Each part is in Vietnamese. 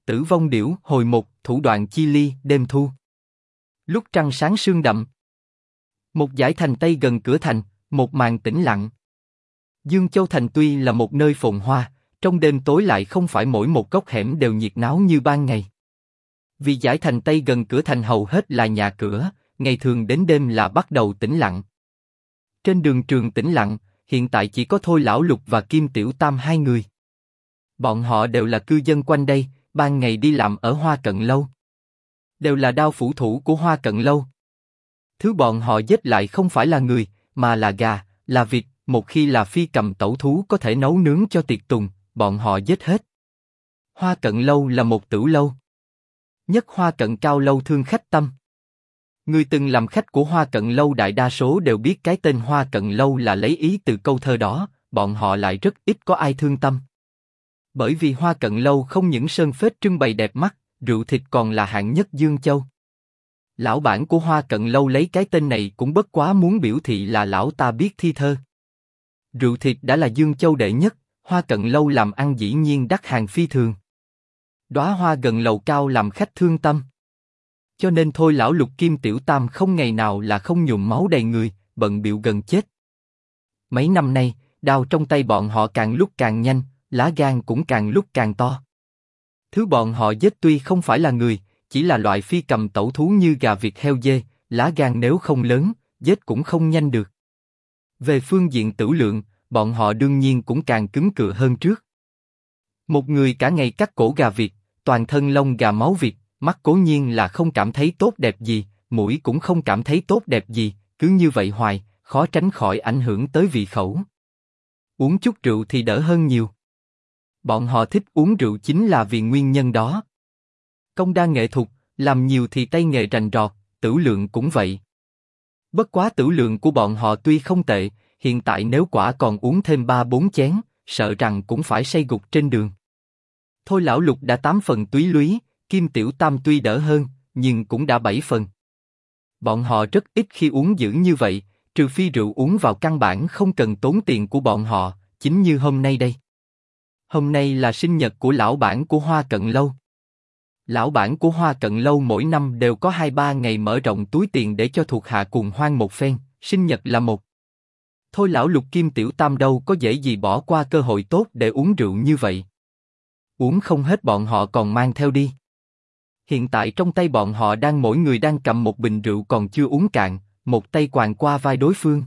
Tử vong điểu hồi 1, thủ đoạn chi ly, đêm thu. Lúc trăng sáng sương đậm. Một dải thành Tây gần cửa thành, một màn tĩnh lặng. Dương Châu thành tuy là một nơi phồn hoa, trong đêm tối lại không phải mỗi một góc hẻm đều nhiệt náo như ban ngày. Vì dải thành Tây gần cửa thành hầu hết là nhà cửa, ngày thường đến đêm là bắt đầu tĩnh lặng. Trên đường trường tĩnh lặng, hiện tại chỉ có Thôi Lão Lục và Kim Tiểu Tam hai người. Bọn họ đều là cư dân quanh đây, ban ngày đi làm ở Hoa Cận Lâu. Đều là đao phủ thủ của Hoa Cận Lâu. Thứ bọn họ giết lại không phải là người, mà là gà, là vịt, một khi là phi cầm tẩu thú có thể nấu nướng cho tiệc tùng, bọn họ giết hết. Hoa Cận Lâu là một tửu lâu. Nhất Hoa Cận Cao Lâu thương khách tâm. Người từng làm khách của Hoa Cận Lâu đại đa số đều biết cái tên Hoa Cận Lâu là lấy ý từ câu thơ đó, bọn họ lại rất ít có ai thương tâm. Bởi vì Hoa Cận Lâu không những sơn phết trưng bày đẹp mắt, rượu thịt còn là hạng nhất Dương Châu. Lão bản của Hoa Cận Lâu lấy cái tên này cũng bất quá muốn biểu thị là lão ta biết thi thơ. Rượu thịt đã là Dương Châu đệ nhất, Hoa Cận Lâu làm ăn dĩ nhiên đắt hàng phi thường. Đóa hoa gần lầu cao làm khách thương tâm. Cho nên Thôi Lão Lục Kim Tiểu Tam không ngày nào là không nhuộm máu đầy người, bận bịu gần chết. Mấy năm nay, đao trong tay bọn họ càng lúc càng nhanh, lá gan cũng càng lúc càng to. Thứ bọn họ giết tuy không phải là người, chỉ là loại phi cầm tẩu thú như gà vịt heo dê, lá gan nếu không lớn, giết cũng không nhanh được. Về phương diện tửu lượng, bọn họ đương nhiên cũng càng cứng cựa hơn trước. Một người cả ngày cắt cổ gà vịt, toàn thân lông gà máu vịt, mắt cố nhiên là không cảm thấy tốt đẹp gì, mũi cũng không cảm thấy tốt đẹp gì, cứ như vậy hoài, khó tránh khỏi ảnh hưởng tới vị khẩu. Uống chút rượu thì đỡ hơn nhiều. Bọn họ thích uống rượu chính là vì nguyên nhân đó. Công đa nghệ thuật, làm nhiều thì tay nghề rành rọt, tửu lượng cũng vậy. Bất quá tửu lượng của bọn họ tuy không tệ, hiện tại nếu quả còn uống thêm 3-4 chén, sợ rằng cũng phải say gục trên đường. Thôi Lão Lục đã 8 phần túy lúy, Kim Tiểu Tam tuy đỡ hơn, nhưng cũng đã 7 phần. Bọn họ rất ít khi uống dữ như vậy, trừ phi rượu uống vào căn bản không cần tốn tiền của bọn họ, chính như hôm nay đây. Hôm nay là sinh nhật của lão bản của Hoa Cận Lâu. Lão bản của Hoa Cận Lâu mỗi năm đều có 2-3 ngày mở rộng túi tiền để cho thuộc hạ cuồng hoan một phen, sinh nhật là một. Thôi Lão Lục Kim Tiểu Tam đâu có dễ gì bỏ qua cơ hội tốt để uống rượu như vậy. Uống không hết bọn họ còn mang theo đi. Hiện tại trong tay bọn họ đang mỗi người đang cầm một bình rượu còn chưa uống cạn, một tay quàng qua vai đối phương.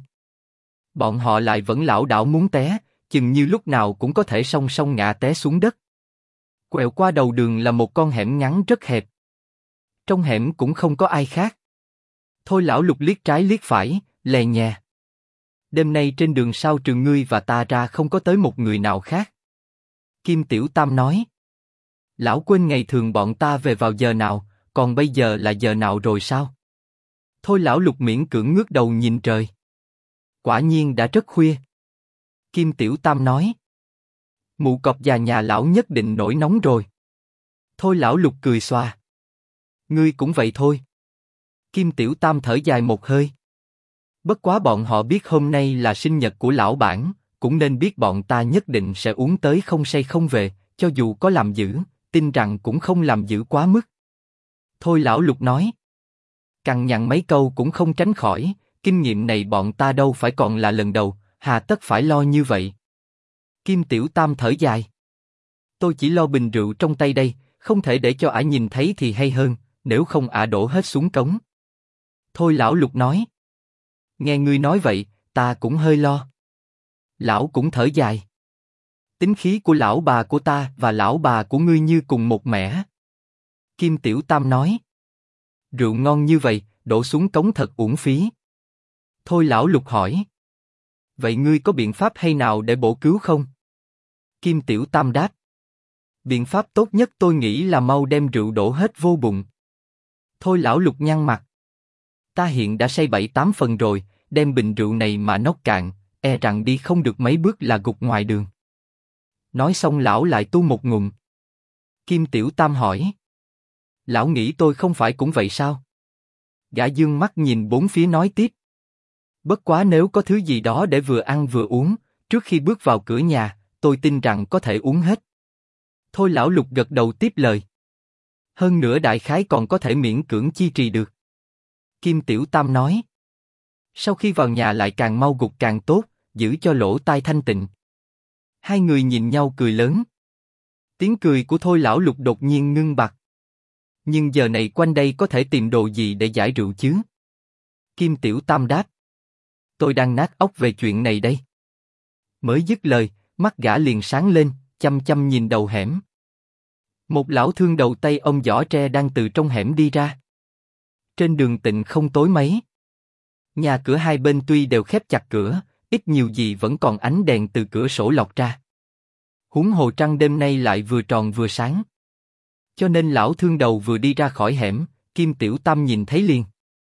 Bọn họ lại vẫn lảo đảo muốn té, chừng như lúc nào cũng có thể song song ngã té xuống đất. Quẹo qua đầu đường là một con hẻm ngắn rất hẹp. Trong hẻm cũng không có ai khác. Thôi Lão Lục liếc trái liếc phải, lè nhè. Đêm nay trên đường sao trừ ngươi và ta ra không có tới một người nào khác. Kim Tiểu Tam nói. Lão quên ngày thường bọn ta về vào giờ nào, còn bây giờ là giờ nào rồi sao? Thôi Lão Lục miễn cưỡng ngước đầu nhìn trời. Quả nhiên đã rất khuya. Kim Tiểu Tam nói. Mụ cọp già nhà lão nhất định nổi nóng rồi. Thôi Lão Lục cười xòa. Ngươi cũng vậy thôi. Kim Tiểu Tam thở dài một hơi. Bất quá bọn họ biết hôm nay là sinh nhật của lão bản, cũng nên biết bọn ta nhất định sẽ uống tới không say không về, cho dù có làm dữ, tin rằng cũng không làm dữ quá mức. Thôi Lão Lục nói. Cằn nhằn mấy câu cũng không tránh khỏi, kinh nghiệm này bọn ta đâu phải còn là lần đầu, hà tất phải lo như vậy. Kim Tiểu Tam thở dài. Tôi chỉ lo bình rượu trong tay đây, không thể để cho ả nhìn thấy thì hay hơn, nếu không ả đổ hết xuống cống. Thôi Lão Lục nói. Nghe ngươi nói vậy, ta cũng hơi lo. Lão cũng thở dài. Tính khí của lão bà của ta và lão bà của ngươi như cùng một mẻ. Kim Tiểu Tam nói. Rượu ngon như vậy, đổ xuống cống thật uổng phí. Thôi Lão Lục hỏi. Vậy ngươi có biện pháp hay nào để bổ cứu không? Kim Tiểu Tam đáp. Biện pháp tốt nhất tôi nghĩ là mau đem rượu đổ hết vô bụng. Thôi Lão Lục nhăn mặt. Ta hiện đã say 7-8 phần rồi, đem bình rượu này mà nốc cạn, e rằng đi không được mấy bước là gục ngoài đường. Nói xong lão lại tu một ngụm. Kim Tiểu Tam hỏi. Lão nghĩ tôi không phải cũng vậy sao? Gã dương mắt nhìn bốn phía nói tiếp. Bất quá nếu có thứ gì đó để vừa ăn vừa uống, trước khi bước vào cửa nhà, tôi tin rằng có thể uống hết. Thôi Lão Lục gật đầu tiếp lời. Hơn nữa đại khái còn có thể miễn cưỡng chi trì được. Kim Tiểu Tam nói. Sau khi vào nhà lại càng mau gục càng tốt, giữ cho lỗ tai thanh tịnh. Hai người nhìn nhau cười lớn. Tiếng cười của Thôi lão Lục đột nhiên ngưng bặt. Nhưng giờ này quanh đây có thể tìm đồ gì để giải rượu chứ? Kim Tiểu Tam đáp. Tôi đang nát óc về chuyện này đây. Mới dứt lời, mắt gã liền sáng lên, chăm chăm nhìn đầu hẻm. Một lão thương đầu tay ông giỏ tre đang từ trong hẻm đi ra. Trên đường tịnh không tối mấy. Nhà cửa hai bên tuy đều khép chặt cửa, ít nhiều gì vẫn còn ánh đèn từ cửa sổ lọt ra. Huống hồ trăng đêm nay lại vừa tròn vừa sáng. Cho nên lão thương đầu vừa đi ra khỏi hẻm, Kim Tiểu Tam nhìn thấy liền.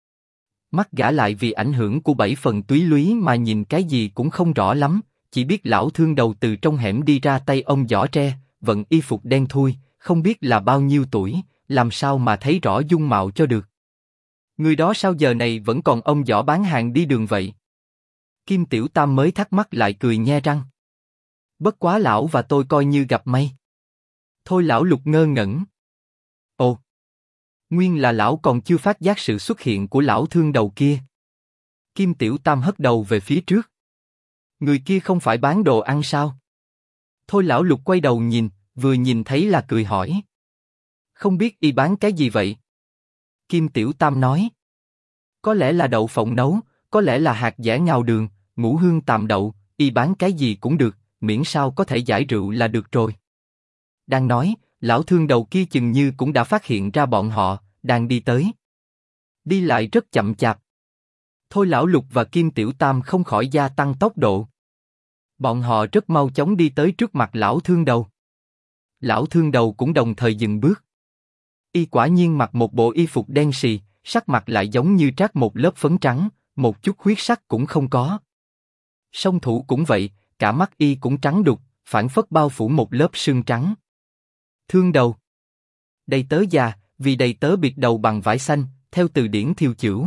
Mắt gã lại vì ảnh hưởng của bảy phần túy lúy mà nhìn cái gì cũng không rõ lắm, chỉ biết lão thương đầu từ trong hẻm đi ra tay ông giỏ tre, vận y phục đen thui, không biết là bao nhiêu tuổi, làm sao mà thấy rõ dung mạo cho được. Người đó sao giờ này vẫn còn ông giỏ bán hàng đi đường vậy? Kim Tiểu Tam mới thắc mắc lại cười nhe răng. Bất quá lão và tôi coi như gặp may. Thôi lão Lục ngơ ngẩn. Ồ, nguyên là lão còn chưa phát giác sự xuất hiện của lão thương đầu kia. Kim Tiểu Tam hất đầu về phía trước. Người kia không phải bán đồ ăn sao? Thôi lão Lục quay đầu nhìn, vừa nhìn thấy là cười hỏi. Không biết y bán cái gì vậy? Kim Tiểu Tam nói. Có lẽ là đậu phộng nấu, có lẽ là hạt dẻ ngao đường, ngũ hương tàm đậu, y bán cái gì cũng được, miễn sao có thể giải rượu là được rồi. Đang nói, lão thương đầu kia chừng như cũng đã phát hiện ra bọn họ, đang đi tới. Đi lại rất chậm chạp. Thôi lão Lục và Kim Tiểu Tam không khỏi gia tăng tốc độ. Bọn họ rất mau chóng đi tới trước mặt lão thương đầu. Lão thương đầu cũng đồng thời dừng bước. Y quả nhiên mặc một bộ y phục đen xì, sắc mặt lại giống như trát một lớp phấn trắng, một chút huyết sắc cũng không có. Song thủ cũng vậy, cả mắt y cũng trắng đục, phảng phất bao phủ một lớp sương trắng. Thương đầu. Đầy tớ già, vì đầy tớ bịt đầu bằng vải xanh, theo từ điển Thiều Chửu.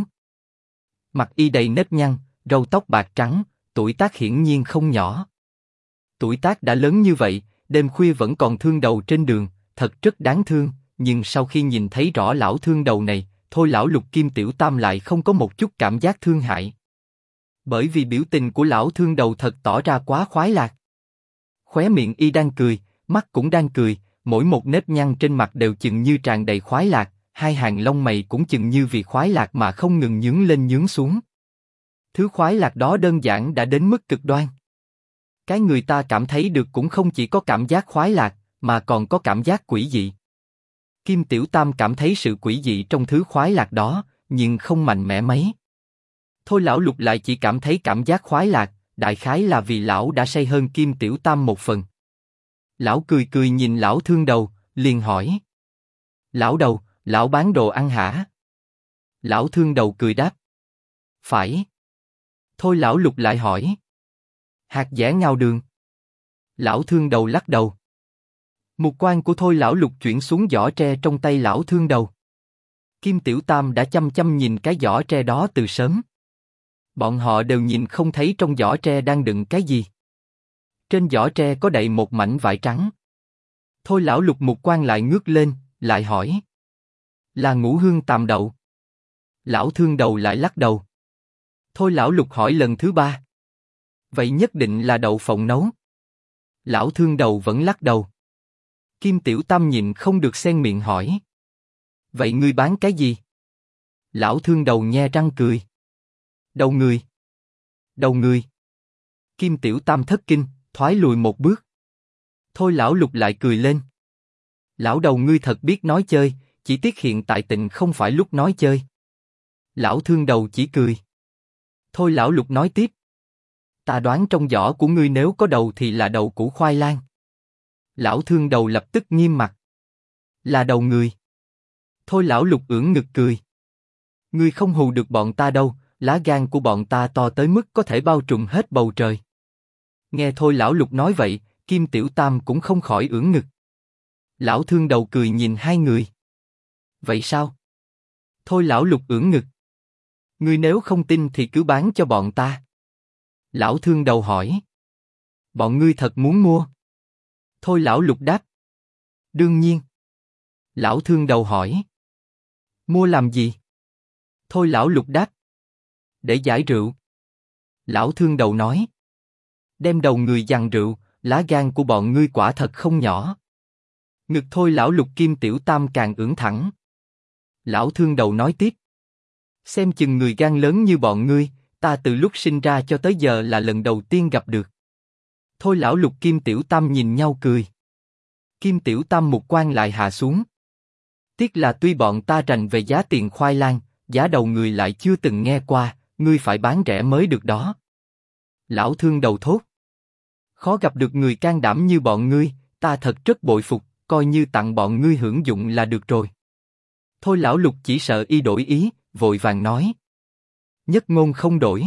Mặt y đầy nếp nhăn, râu tóc bạc trắng, tuổi tác hiển nhiên không nhỏ. Tuổi tác đã lớn như vậy, đêm khuya vẫn còn thương đầu trên đường, thật rất đáng thương. Nhưng sau khi nhìn thấy rõ lão thương đầu này, Thôi lão Lục Kim Tiểu Tam lại không có một chút cảm giác thương hại. Bởi vì biểu tình của lão thương đầu thật tỏ ra quá khoái lạc. Khóe miệng y đang cười, mắt cũng đang cười, mỗi một nếp nhăn trên mặt đều chừng như tràn đầy khoái lạc, hai hàng lông mày cũng chừng như vì khoái lạc mà không ngừng nhướng lên nhướng xuống. Thứ khoái lạc đó đơn giản đã đến mức cực đoan. Cái người ta cảm thấy được cũng không chỉ có cảm giác khoái lạc, mà còn có cảm giác quỷ dị. Kim Tiểu Tam cảm thấy sự quỷ dị trong thứ khoái lạc đó, nhưng không mạnh mẽ mấy. Thôi lão Lục lại chỉ cảm thấy cảm giác khoái lạc, đại khái là vì lão đã say hơn Kim Tiểu Tam một phần. Lão cười cười nhìn lão thương đầu, liền hỏi. Lão đầu, lão bán đồ ăn hả? Lão thương đầu cười đáp. Phải. Thôi lão Lục lại hỏi. Hạt dẻ ngao đường. Lão thương đầu lắc đầu. Mục quan của Thôi lão Lục chuyển xuống giỏ tre trong tay lão thương đầu. Kim Tiểu Tam đã chăm chăm nhìn cái giỏ tre đó từ sớm. Bọn họ đều nhìn không thấy trong giỏ tre đang đựng cái gì. Trên giỏ tre có đầy một mảnh vải trắng. Thôi lão Lục mục quan lại ngước lên, lại hỏi. Là ngũ hương tàm đậu. Lão thương đầu lại lắc đầu. Thôi lão Lục hỏi lần thứ ba. Vậy nhất định là đậu phộng nấu. Lão thương đầu vẫn lắc đầu. Kim Tiểu Tam nhìn không được xen miệng hỏi. Vậy ngươi bán cái gì? Lão thương đầu nhe răng cười. Đầu người. Đầu người. Kim Tiểu Tam thất kinh, thoái lùi một bước. Thôi lão Lục lại cười lên. Lão đầu ngươi thật biết nói chơi, chỉ tiếc hiện tại tịnh không phải lúc nói chơi. Lão thương đầu chỉ cười. Thôi lão Lục nói tiếp. Ta đoán trong giỏ của ngươi nếu có đầu thì là đầu củ khoai lang. Lão thương đầu lập tức nghiêm mặt. Là đầu người. Thôi lão Lục ưỡn ngực cười. Ngươi không hù được bọn ta đâu, lá gan của bọn ta to tới mức có thể bao trùm hết bầu trời. Nghe Thôi lão Lục nói vậy, Kim Tiểu Tam cũng không khỏi ưỡn ngực. Lão thương đầu cười nhìn hai người. Vậy sao? Thôi lão Lục ưỡn ngực. Ngươi nếu không tin thì cứ bán cho bọn ta. Lão thương đầu hỏi. Bọn ngươi thật muốn mua? Thôi lão Lục đáp. Đương nhiên. Lão thương đầu hỏi. Mua làm gì? Thôi lão lục đáp. Để giải rượu. Lão thương đầu nói. Đem đầu người dằn rượu, lá gan của bọn ngươi quả thật không nhỏ. Ngực thôi lão lục kim tiểu tam càng ưỡn thẳng. Lão thương đầu nói tiếp. Xem chừng người gan lớn như bọn ngươi, ta từ lúc sinh ra cho tới giờ là lần đầu tiên gặp được. Thôi lão lục kim tiểu tam nhìn nhau cười. Kim tiểu tam mục quan lại hạ xuống. Tiếc là tuy bọn ta rành về giá tiền khoai lang, giá đầu người lại chưa từng nghe qua, ngươi phải bán rẻ mới được đó. Lão thương đầu thốt. Khó gặp được người can đảm như bọn ngươi, ta thật rất bội phục, coi như tặng bọn ngươi hưởng dụng là được rồi. Thôi lão lục chỉ sợ y đổi ý, vội vàng nói. Nhất ngôn không đổi.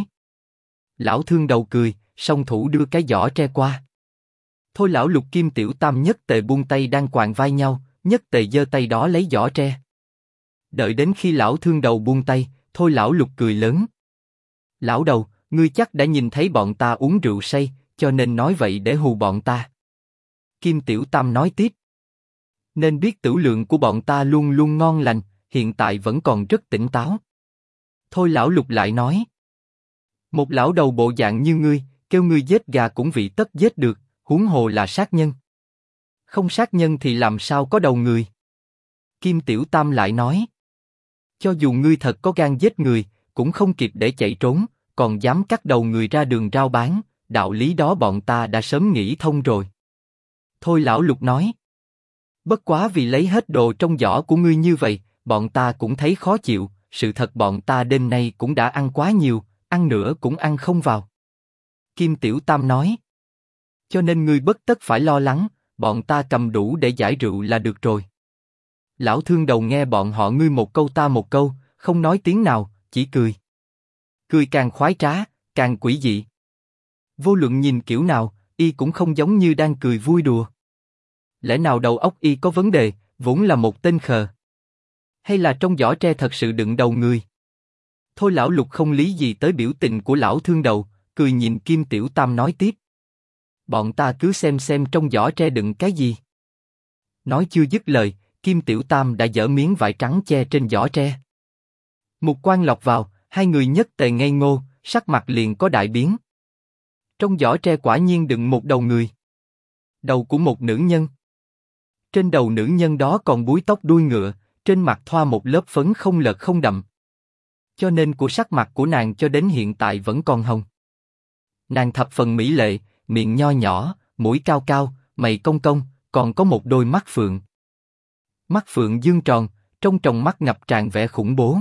Lão thương đầu cười, song thủ đưa cái giỏ tre qua. Thôi lão lục kim tiểu tam nhất tề buông tay đang quàng vai nhau, nhất tề giơ tay đó lấy giỏ tre. Đợi đến khi lão thương đầu buông tay, thôi lão lục cười lớn. Lão đầu, ngươi chắc đã nhìn thấy bọn ta uống rượu say, cho nên nói vậy để hù bọn ta. Kim tiểu tam nói tiếp. Nên biết tửu lượng của bọn ta luôn luôn ngon lành, hiện tại vẫn còn rất tỉnh táo. Thôi lão lục lại nói. Một lão đầu bộ dạng như ngươi, kêu ngươi giết gà cũng vị tất giết được, huống hồ là sát nhân. Không sát nhân thì làm sao có đầu người? Kim tiểu tam lại nói. Cho dù ngươi thật có gan giết người, cũng không kịp để chạy trốn, còn dám cắt đầu người ra đường rao bán, đạo lý đó bọn ta đã sớm nghĩ thông rồi. Thôi lão lục nói. Bất quá vì lấy hết đồ trong giỏ của ngươi như vậy, bọn ta cũng thấy khó chịu, sự thật bọn ta đêm nay cũng đã ăn quá nhiều, ăn nữa cũng ăn không vào. Kim tiểu tam nói. Cho nên ngươi bất tất phải lo lắng, bọn ta cầm đủ để giải rượu là được rồi. Lão thương đầu nghe bọn họ ngươi một câu ta một câu, không nói tiếng nào, chỉ cười. Cười càng khoái trá, càng quỷ dị. Vô luận nhìn kiểu nào, y cũng không giống như đang cười vui đùa. Lẽ nào đầu óc y có vấn đề, vốn là một tên khờ? Hay là trong giỏ tre thật sự đựng đầu người? Thôi lão lục không lý gì tới biểu tình của lão thương đầu, cười nhìn Kim tiểu tam nói tiếp. Bọn ta cứ xem trong giỏ tre đựng cái gì. Nói chưa dứt lời, Kim tiểu tam đã giở miếng vải trắng che trên giỏ tre. Mục quan lọc vào, hai người nhất tề ngây ngô, sắc mặt liền có đại biến. Trong giỏ tre quả nhiên đựng một đầu người. Đầu của một nữ nhân. Trên đầu nữ nhân đó còn búi tóc đuôi ngựa, trên mặt thoa một lớp phấn không lợt không đậm. Cho nên của sắc mặt của nàng cho đến hiện tại vẫn còn hồng. Nàng thập phần mỹ lệ, miệng nho nhỏ, mũi cao cao, mày cong cong, còn có một đôi mắt phượng. Mắt phượng dương tròn, trong tròng mắt ngập tràn vẻ khủng bố.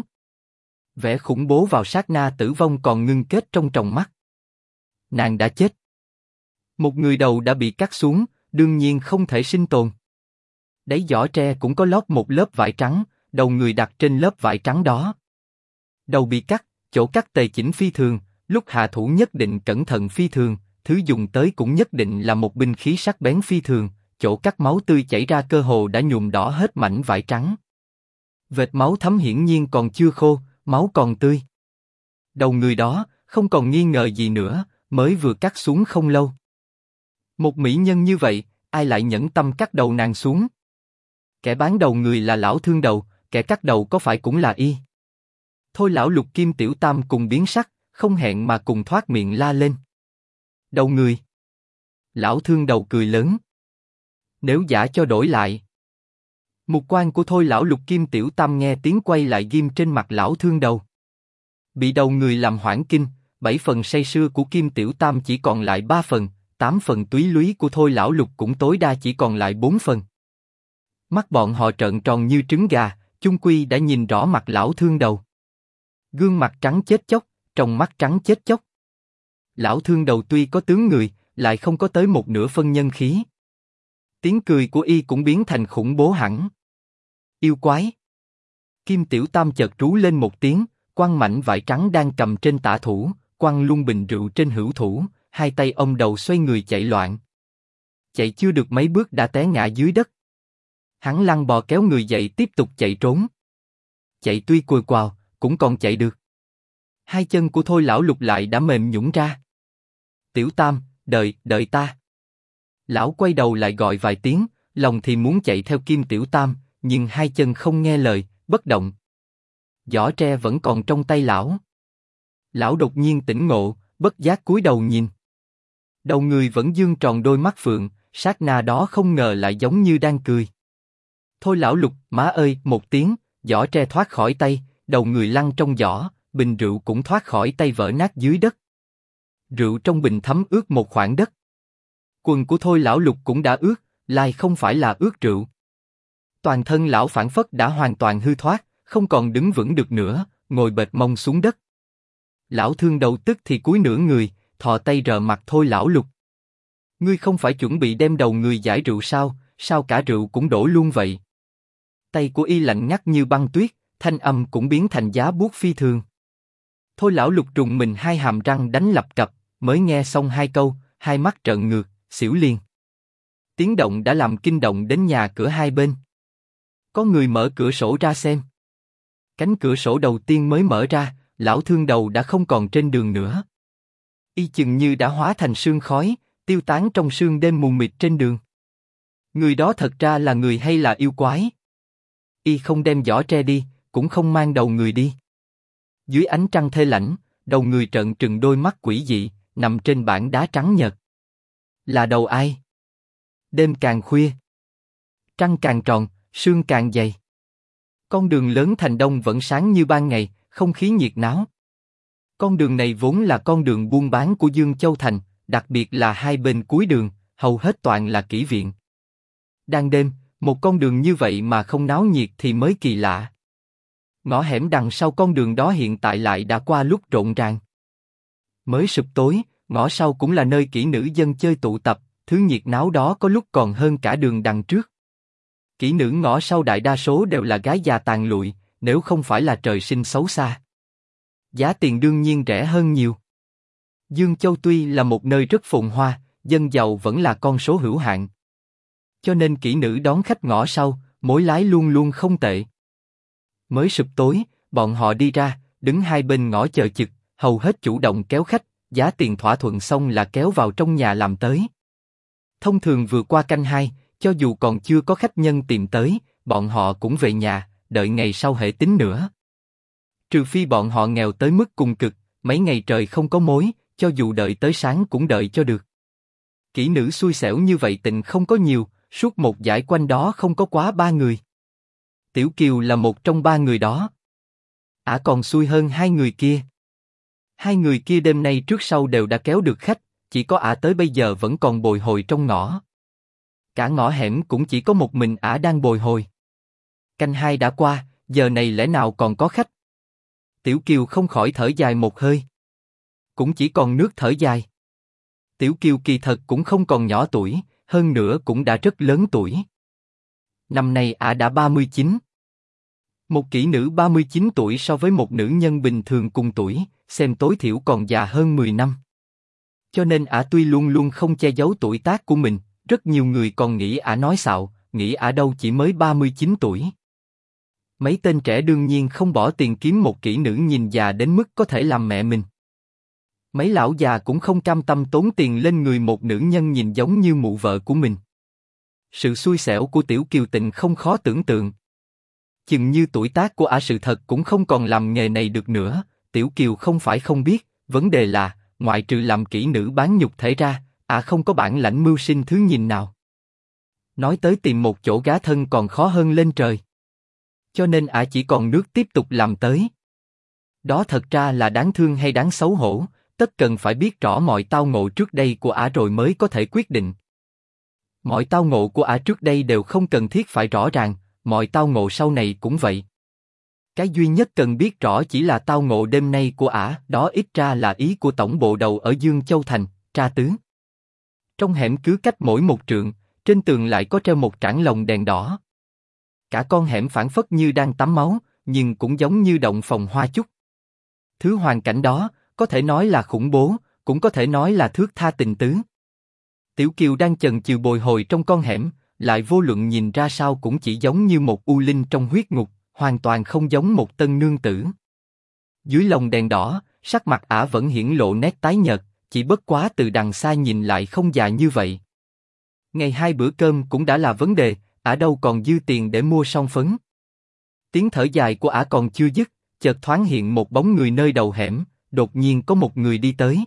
Vẻ khủng bố vào sát na tử vong còn ngưng kết trong tròng mắt. Nàng đã chết. Một người đầu đã bị cắt xuống, đương nhiên không thể sinh tồn. Đáy giỏ tre cũng có lót một lớp vải trắng, đầu người đặt trên lớp vải trắng đó. Đầu bị cắt, chỗ cắt tề chỉnh phi thường, lúc hạ thủ nhất định cẩn thận phi thường, thứ dùng tới cũng nhất định là một binh khí sắc bén phi thường, chỗ cắt máu tươi chảy ra cơ hồ đã nhuộm đỏ hết mảnh vải trắng. Vệt máu thấm hiển nhiên còn chưa khô, máu còn tươi. Đầu người đó, không còn nghi ngờ gì nữa, mới vừa cắt xuống không lâu. Một mỹ nhân như vậy, ai lại nhẫn tâm cắt đầu nàng xuống? Kẻ bán đầu người là lão thương đầu, kẻ cắt đầu có phải cũng là y? Thôi lão lục kim tiểu tam cùng biến sắc, không hẹn mà cùng thoát miệng la lên. Đầu người. Lão thương đầu cười lớn. Nếu giả cho đổi lại. Mục quan của thôi lão lục kim tiểu tam nghe tiếng quay lại ghim trên mặt lão thương đầu. Bị đầu người làm hoảng kinh, 7 phần say sưa của kim tiểu tam chỉ còn lại 3 phần, 8 phần túy lúy của thôi lão lục cũng tối đa chỉ còn lại 4 phần. Mắt bọn họ trợn tròn như trứng gà, chung quy đã nhìn rõ mặt lão thương đầu. Gương mặt trắng chết chóc, trong mắt trắng chết chóc. Lão thương đầu tuy có tướng người, lại không có tới một nửa phân nhân khí. Tiếng cười của y cũng biến thành khủng bố hẳn. Yêu quái. Kim tiểu tam chợt rú lên một tiếng, quăng mảnh vải trắng đang cầm trên tả thủ, quăng luôn bình rượu trên hữu thủ, hai tay ôm đầu xoay người chạy loạn. Chạy chưa được mấy bước đã té ngã dưới đất. Hắn lăn bò kéo người dậy tiếp tục chạy trốn. Chạy tuy cùi quào, cũng còn chạy được. Hai chân của thôi lão lục lại đã mềm nhũn ra. Tiểu tam, đợi ta. Lão quay đầu lại gọi vài tiếng, lòng thì muốn chạy theo Kim tiểu tam, nhưng hai chân không nghe lời, bất động. Giỏ tre vẫn còn trong tay lão. Lão đột nhiên tỉnh ngộ, bất giác cúi đầu nhìn. Đầu người vẫn dương tròn đôi mắt phượng, sát na đó không ngờ lại giống như đang cười. Thôi lão Lục, má ơi, một tiếng, giỏ tre thoát khỏi tay, đầu người lăn trong giỏ, bình rượu cũng thoát khỏi tay vỡ nát dưới đất. Rượu trong bình thấm ướt một khoảng đất. Quần của Thôi lão Lục cũng đã ướt, lai không phải là ướt rượu. Toàn thân lão phảng phất đã hoàn toàn hư thoát, không còn đứng vững được nữa, ngồi bệt mông xuống đất. Lão thương đầu tức thì cúi nửa người, thò tay rờ mặt Thôi lão Lục. Ngươi không phải chuẩn bị đem đầu người giải rượu sao? Sao cả rượu cũng đổ luôn vậy? Tay của y lạnh ngắt như băng tuyết, thanh âm cũng biến thành giá buốt phi thường. Thôi lão Lục trùng mình hai hàm răng đánh lập cập, mới nghe xong hai câu, hai mắt trợn ngược, xỉu liền. Tiếng động đã làm kinh động đến nhà cửa hai bên. Có người mở cửa sổ ra xem. Cánh cửa sổ đầu tiên mới mở ra, lão thương đầu đã không còn trên đường nữa. Y chừng như đã hóa thành sương khói, tiêu tán trong sương đêm mù mịt trên đường. Người đó thật ra là người hay là yêu quái? Y không đem giỏ tre đi, cũng không mang đầu người đi. Dưới ánh trăng thê lãnh, đầu người trợn trừng đôi mắt quỷ dị, nằm trên bảng đá trắng nhợt. Là đầu ai? Đêm càng khuya, trăng càng tròn, sương càng dày. Con đường lớn thành đông vẫn sáng như ban ngày, không khí nhiệt náo. Con đường này vốn là con đường buôn bán của Dương Châu Thành, đặc biệt là hai bên cuối đường, hầu hết toàn là kỹ viện. Đang đêm, một con đường như vậy mà không náo nhiệt thì mới kỳ lạ. Ngõ hẻm đằng sau con đường đó hiện tại lại đã qua lúc rộn ràng. Mới sụp tối, ngõ sau cũng là nơi kỹ nữ dân chơi tụ tập, thứ nhiệt náo đó có lúc còn hơn cả đường đằng trước. Kỹ nữ ngõ sau đại đa số đều là gái già tàn lụi, nếu không phải là trời sinh xấu xa. Giá tiền đương nhiên rẻ hơn nhiều. Dương Châu tuy là một nơi rất phồn hoa, dân giàu vẫn là con số hữu hạn. Cho nên kỹ nữ đón khách ngõ sau, mối lái luôn luôn không tệ. Mới sụp tối, bọn họ đi ra, đứng hai bên ngõ chờ chực, hầu hết chủ động kéo khách, giá tiền thỏa thuận xong là kéo vào trong nhà làm tới. Thông thường vừa qua canh hai, cho dù còn chưa có khách nhân tìm tới, bọn họ cũng về nhà, đợi ngày sau hễ tính nữa. Trừ phi bọn họ nghèo tới mức cùng cực, mấy ngày trời không có mối, cho dù đợi tới sáng cũng đợi cho được. Kỹ nữ xui xẻo như vậy tịnh không có nhiều, suốt một dải quanh đó không có quá 3 người. Tiểu Kiều là một trong 3 người đó. Ả còn xui hơn 2 người kia. 2 người kia đêm nay trước sau đều đã kéo được khách, chỉ có Ả tới bây giờ vẫn còn bồi hồi trong ngõ. Cả ngõ hẻm cũng chỉ có một mình Ả đang bồi hồi. Canh hai đã qua, giờ này lẽ nào còn có khách? Tiểu Kiều không khỏi thở dài một hơi. Cũng chỉ còn nước thở dài. Tiểu Kiều kỳ thật cũng không còn nhỏ tuổi, hơn nữa cũng đã rất lớn tuổi. Năm nay Ả đã 39. Một kỹ nữ 39 tuổi so với một nữ nhân bình thường cùng tuổi, xem tối thiểu còn già hơn 10 năm. Cho nên Ả tuy luôn luôn không che giấu tuổi tác của mình, rất nhiều người còn nghĩ Ả nói xạo, nghĩ Ả đâu chỉ mới 39 tuổi. Mấy tên trẻ đương nhiên không bỏ tiền kiếm một kỹ nữ nhìn già đến mức có thể làm mẹ mình. Mấy lão già cũng không cam tâm tốn tiền lên người một nữ nhân nhìn giống như mụ vợ của mình. Sự xui xẻo của Tiểu Kiều tịnh không khó tưởng tượng. Chừng như tuổi tác của Ả sự thật cũng không còn làm nghề này được nữa. Tiểu Kiều không phải không biết, vấn đề là, ngoại trừ làm kỹ nữ bán nhục thể ra, Ả không có bản lãnh mưu sinh thứ nhìn nào. Nói tới tìm một chỗ gá thân còn khó hơn lên trời. Cho nên Ả chỉ còn nước tiếp tục làm tới. Đó thật ra là đáng thương hay đáng xấu hổ, tất cần phải biết rõ mọi tao ngộ trước đây của Ả rồi mới có thể quyết định. Mọi tao ngộ của Ả trước đây đều không cần thiết phải rõ ràng, mọi tao ngộ sau này cũng vậy. Cái duy nhất cần biết rõ chỉ là tao ngộ đêm nay của Ả, đó ít ra là ý của tổng bộ đầu ở Dương Châu Thành, tra tứ. Trong hẻm cứ cách mỗi một trượng, trên tường lại có treo một trảng lồng đèn đỏ. Cả con hẻm phảng phất như đang tắm máu, nhưng cũng giống như động phòng hoa chúc. Thứ hoàn cảnh đó, có thể nói là khủng bố, cũng có thể nói là thước tha tình tứ. Tiểu Kiều đang chần chừ bồi hồi trong con hẻm, lại vô luận nhìn ra sao cũng chỉ giống như một u linh trong huyết ngục, hoàn toàn không giống một tân nương tử. Dưới lồng đèn đỏ, sắc mặt Ả vẫn hiển lộ nét tái nhợt, chỉ bất quá từ đằng xa nhìn lại không già như vậy. Ngày 2 bữa cơm cũng đã là vấn đề, ả đâu còn dư tiền để mua son phấn. Tiếng thở dài của ả còn chưa dứt, chợt thoáng hiện một bóng người nơi đầu hẻm, đột nhiên có một người đi tới.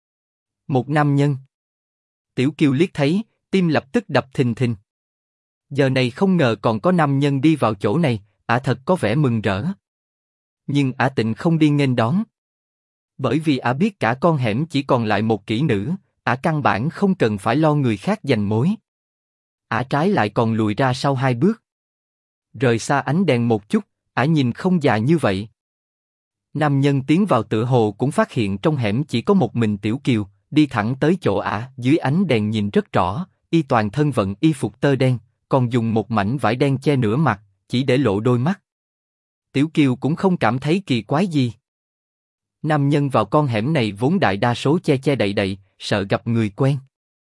Một nam nhân. Tiểu Kiều liếc thấy, tim lập tức đập thình thình. Giờ này không ngờ còn có nam nhân đi vào chỗ này, ả thật có vẻ mừng rỡ. Nhưng ả tịnh không đi nghênh đón. Bởi vì ả biết cả con hẻm chỉ còn lại một kỹ nữ, ả căn bản không cần phải lo người khác giành mối. Ả trái lại còn lùi ra sau 2 bước. Rời xa ánh đèn một chút, ả nhìn không già như vậy. Nam nhân tiến vào tựa hồ cũng phát hiện trong hẻm chỉ có một mình Tiểu Kiều, đi thẳng tới chỗ ả, dưới ánh đèn nhìn rất rõ, y toàn thân vận y phục tơ đen, còn dùng một mảnh vải đen che nửa mặt, chỉ để lộ đôi mắt. Tiểu Kiều cũng không cảm thấy kỳ quái gì. Nam nhân vào con hẻm này vốn đại đa số che che đậy đậy, sợ gặp người quen.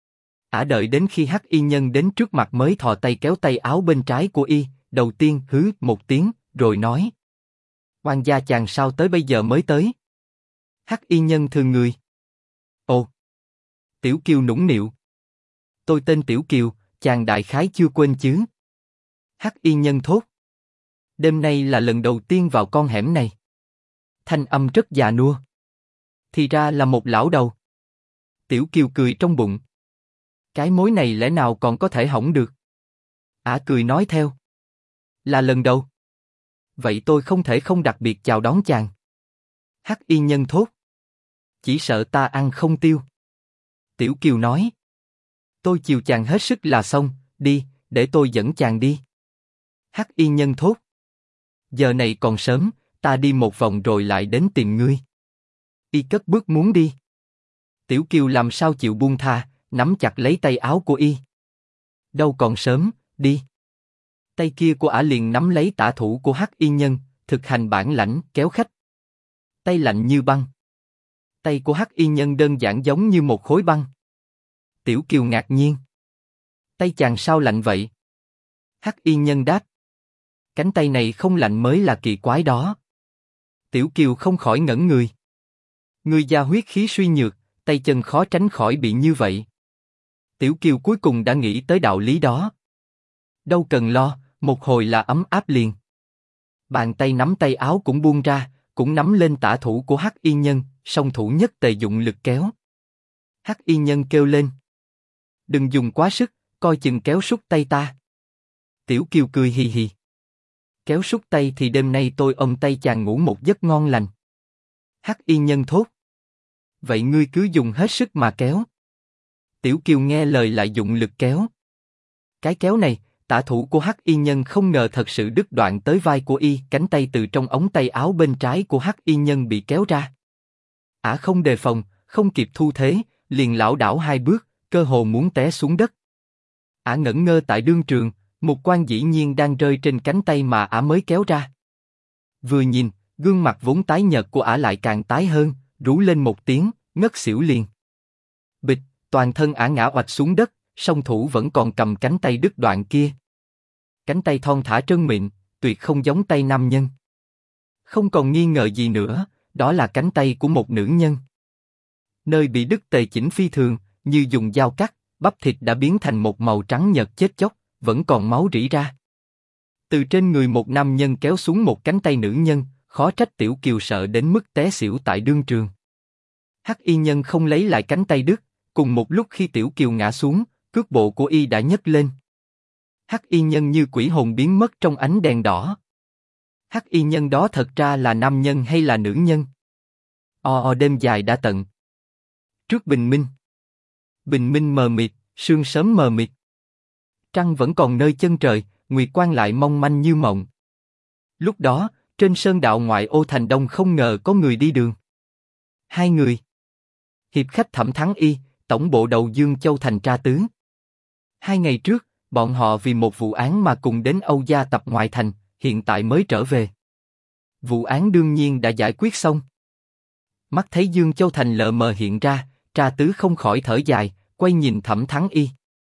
Ả đợi đến khi Hắc Y Nhân đến trước mặt mới thò tay kéo tay áo bên trái của y, đầu tiên hứ một tiếng, rồi nói: "Oan gia chàng sao tới bây giờ mới tới?" Hắc Y Nhân thương người. Ồ. Tiểu Kiều nũng nịu. "Tôi tên Tiểu Kiều, chàng đại khái chưa quên chứ?" Hắc Y Nhân thốt. "Đêm nay là lần đầu tiên vào con hẻm này." Thanh âm rất già nua. Thì ra là một lão đầu. Tiểu Kiều cười trong bụng. Cái mối này lẽ nào còn có thể hỏng được? Ả cười nói theo. Là lần đầu. Vậy tôi không thể không đặc biệt chào đón chàng. Hắc Y Nhân thốt. Chỉ sợ ta ăn không tiêu. Tiểu Kiều nói. Tôi chiều chàng hết sức là xong, đi, để tôi dẫn chàng đi. Hắc Y Nhân thốt. Giờ này còn sớm, ta đi một vòng rồi lại đến tìm ngươi. Y cất bước muốn đi. Tiểu Kiều làm sao chịu buông tha, nắm chặt lấy tay áo của y. Đâu còn sớm, đi. Tay kia của ả liền nắm lấy tả thủ của Hắc Y Nhân, thực hành bản lãnh kéo khách. Tay lạnh như băng. Tay của Hắc Y Nhân đơn giản giống như một khối băng. Tiểu Kiều ngạc nhiên. Tay chàng sao lạnh vậy? Hắc Y Nhân đáp. Cánh tay này không lạnh mới là kỳ quái đó. Tiểu Kiều không khỏi ngẩn người. Người da huyết khí suy nhược, tay chân khó tránh khỏi bị như vậy. Tiểu Kiều cuối cùng đã nghĩ tới đạo lý đó. Đâu cần lo, một hồi là ấm áp liền. Bàn tay nắm tay áo cũng buông ra, cũng nắm lên tả thủ của Hắc Y Nhân, song thủ nhất tề dụng lực kéo. Hắc Y Nhân kêu lên. Đừng dùng quá sức, coi chừng kéo sút tay ta. Tiểu Kiều cười hì hì. Kéo sút tay thì đêm nay tôi ôm tay chàng ngủ một giấc ngon lành. Hắc Y Nhân thốt. Vậy ngươi cứ dùng hết sức mà kéo. Tiểu Kiều nghe lời lại dụng lực kéo. Cái kéo này, tả thủ của Hắc Y Nhân không ngờ thật sự đứt đoạn tới vai của y, cánh tay từ trong ống tay áo bên trái của Hắc Y Nhân bị kéo ra. Ả không đề phòng, không kịp thu thế, liền lảo đảo 2 bước, cơ hồ muốn té xuống đất. Ả ngẩn ngơ tại đương trường, mục quan dĩ nhiên đang rơi trên cánh tay mà Ả mới kéo ra. Vừa nhìn, gương mặt vốn tái nhợt của Ả lại càng tái hơn, rú lên một tiếng, ngất xỉu liền. Bịch, toàn thân Ả ngã oạch xuống đất, song thủ vẫn còn cầm cánh tay đứt đoạn kia. Cánh tay thon thả trơn mịn, tuyệt không giống tay nam nhân. Không còn nghi ngờ gì nữa, đó là cánh tay của một nữ nhân. Nơi bị đứt tề chỉnh phi thường, như dùng dao cắt, bắp thịt đã biến thành một màu trắng nhợt chết chóc, vẫn còn máu rỉ ra. Từ trên người một nam nhân kéo xuống một cánh tay nữ nhân, khó trách Tiểu Kiều sợ đến mức té xỉu tại đương trường. Hắc Y Nhân không lấy lại cánh tay đứt, cùng một lúc khi Tiểu Kiều ngã xuống, cước bộ của y đã nhấc lên. Hắc Y Nhân như quỷ hồn biến mất trong ánh đèn đỏ. Hắc Y Nhân đó thật ra là nam nhân hay là nữ nhân? Đêm dài đã tận. Trước bình minh. Bình minh mờ mịt, sương sớm mờ mịt. Trăng vẫn còn nơi chân trời, nguyệt quang lại mong manh như mộng. Lúc đó, trên sơn đạo ngoại ô thành Đông không ngờ có người đi đường. 2 người. Hiệp khách Thẩm Thắng Y, tổng bộ đầu Dương Châu thành tra tướng. 2 ngày trước, bọn họ vì một vụ án mà cùng đến Âu Gia tập ngoại thành, hiện tại mới trở về. Vụ án đương nhiên đã giải quyết xong. Mắt thấy Dương Châu thành lờ mờ hiện ra, tra tứ không khỏi thở dài, quay nhìn Thẩm Thắng Y.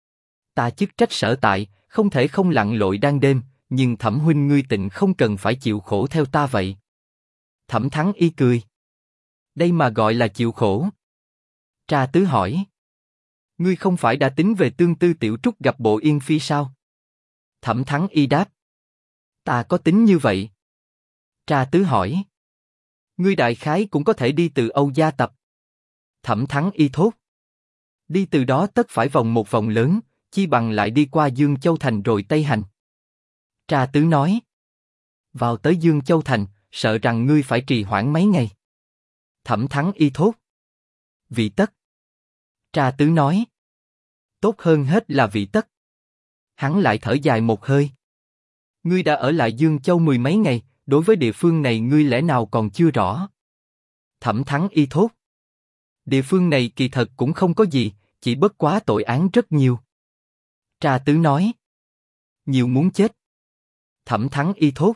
Ta chức trách sở tại, không thể không lặn lội đang đêm, nhưng Thẩm huynh ngươi tịnh không cần phải chịu khổ theo ta vậy. Thẩm Thắng Y cười. Đây mà gọi là chịu khổ. Tra tứ hỏi. Ngươi không phải đã tính về tương tư tiểu trúc gặp Bộ Yên Phi sao? Thẩm Thắng Y đáp. Ta có tính như vậy. Tra Tứ hỏi. Ngươi đại khái cũng có thể đi từ Âu Gia Tập. Thẩm Thắng Y thốt. Đi từ đó tất phải vòng một vòng lớn, chi bằng lại đi qua Dương Châu Thành rồi Tây Hành. Tra Tứ nói. Vào tới Dương Châu Thành, sợ rằng ngươi phải trì hoãn mấy ngày. Thẩm Thắng Y thốt. Vị tất. Tra Tứ nói. Tốt hơn hết là vị tất. Hắn lại thở dài một hơi. Ngươi đã ở lại Dương Châu mười mấy ngày, đối với địa phương này ngươi lẽ nào còn chưa rõ? Thẩm Thắng Y thốt. Địa phương này kỳ thật cũng không có gì, chỉ bất quá tội án rất nhiều. Tra Tứ nói. Nhiều muốn chết. Thẩm Thắng Y thốt.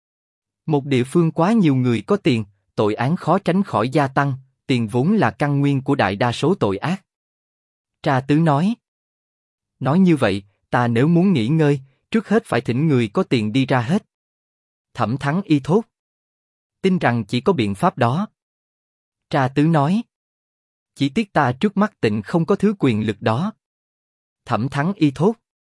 Một địa phương quá nhiều người có tiền, tội án khó tránh khỏi gia tăng, tiền vốn là căn nguyên của đại đa số tội ác. Tra Tứ nói. Nói như vậy, ta nếu muốn nghỉ ngơi, trước hết phải thỉnh người có tiền đi ra hết. Thẩm Thắng Y thốt. Tin rằng chỉ có biện pháp đó. Tra Tứ nói. Chỉ tiếc ta trước mắt tịnh không có thứ quyền lực đó. Thẩm Thắng Y thốt.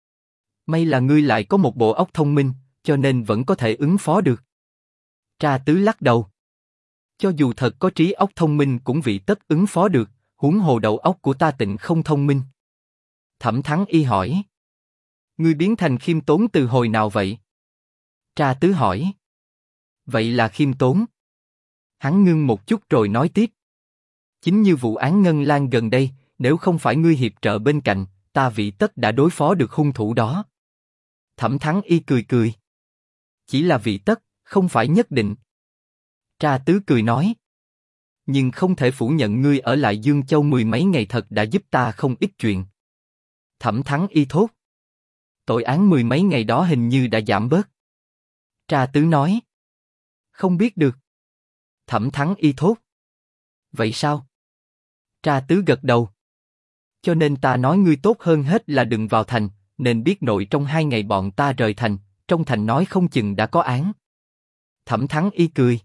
May là ngươi lại có một bộ óc thông minh, cho nên vẫn có thể ứng phó được. Tra Tứ lắc đầu. Cho dù thật có trí óc thông minh cũng vị tất ứng phó được, huống hồ đầu óc của ta tịnh không thông minh. Thẩm Thắng Y hỏi. Ngươi biến thành khiêm tốn từ hồi nào vậy? Tra Tứ hỏi. Vậy là khiêm tốn. Hắn ngưng một chút rồi nói tiếp. Chính như vụ án Ngân Lan gần đây, nếu không phải ngươi hiệp trợ bên cạnh, ta vị tất đã đối phó được hung thủ đó. Thẩm Thắng Y cười cười. Chỉ là vị tất, không phải nhất định. Tra Tứ cười nói. Nhưng không thể phủ nhận ngươi ở lại Dương Châu mười mấy ngày thật đã giúp ta không ít chuyện. Thẩm Thắng Y thốt. Tội án mười mấy ngày đó hình như đã giảm bớt. Tra Tứ nói. Không biết được. Thẩm Thắng Y thốt. Vậy sao? Tra Tứ gật đầu. Cho nên ta nói ngươi tốt hơn hết là đừng vào thành, nên biết nội trong 2 ngày bọn ta rời thành, trong thành nói không chừng đã có án. Thẩm Thắng Y cười.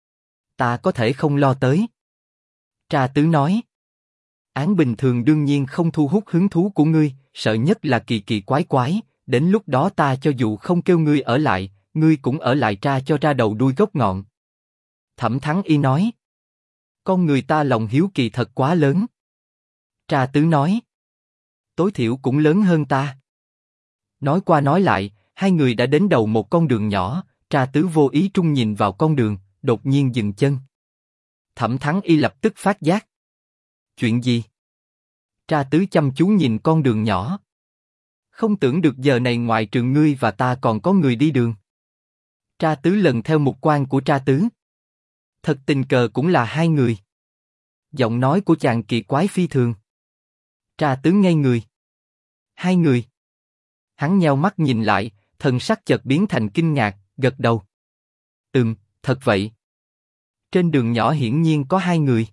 Ta có thể không lo tới. Tra Tứ nói. Án bình thường đương nhiên không thu hút hứng thú của ngươi, sợ nhất là kỳ kỳ quái quái, đến lúc đó ta cho dù không kêu ngươi ở lại, ngươi cũng ở lại tra cho ra đầu đuôi gốc ngọn. Thẩm Thắng Y nói. Con người ta lòng hiếu kỳ thật quá lớn. Tra Tứ nói. Tối thiểu cũng lớn hơn ta. Nói qua nói lại, hai người đã đến đầu một con đường nhỏ, Tra Tứ vô ý trung nhìn vào con đường, đột nhiên dừng chân. Thẩm Thắng Y lập tức phát giác. Chuyện gì? Tra Tứ chăm chú nhìn con đường nhỏ. Không tưởng được giờ này ngoài trừ ngươi và ta còn có người đi đường. Tra Tứ lần theo mục quan của Tra Tứ. Thật tình cờ cũng là hai người. Giọng nói của chàng kỳ quái phi thường. Tra Tứ ngây người. Hai người. Hắn nheo mắt nhìn lại, thần sắc chợt biến thành kinh ngạc, gật đầu. Thật vậy. Trên đường nhỏ hiển nhiên có hai người.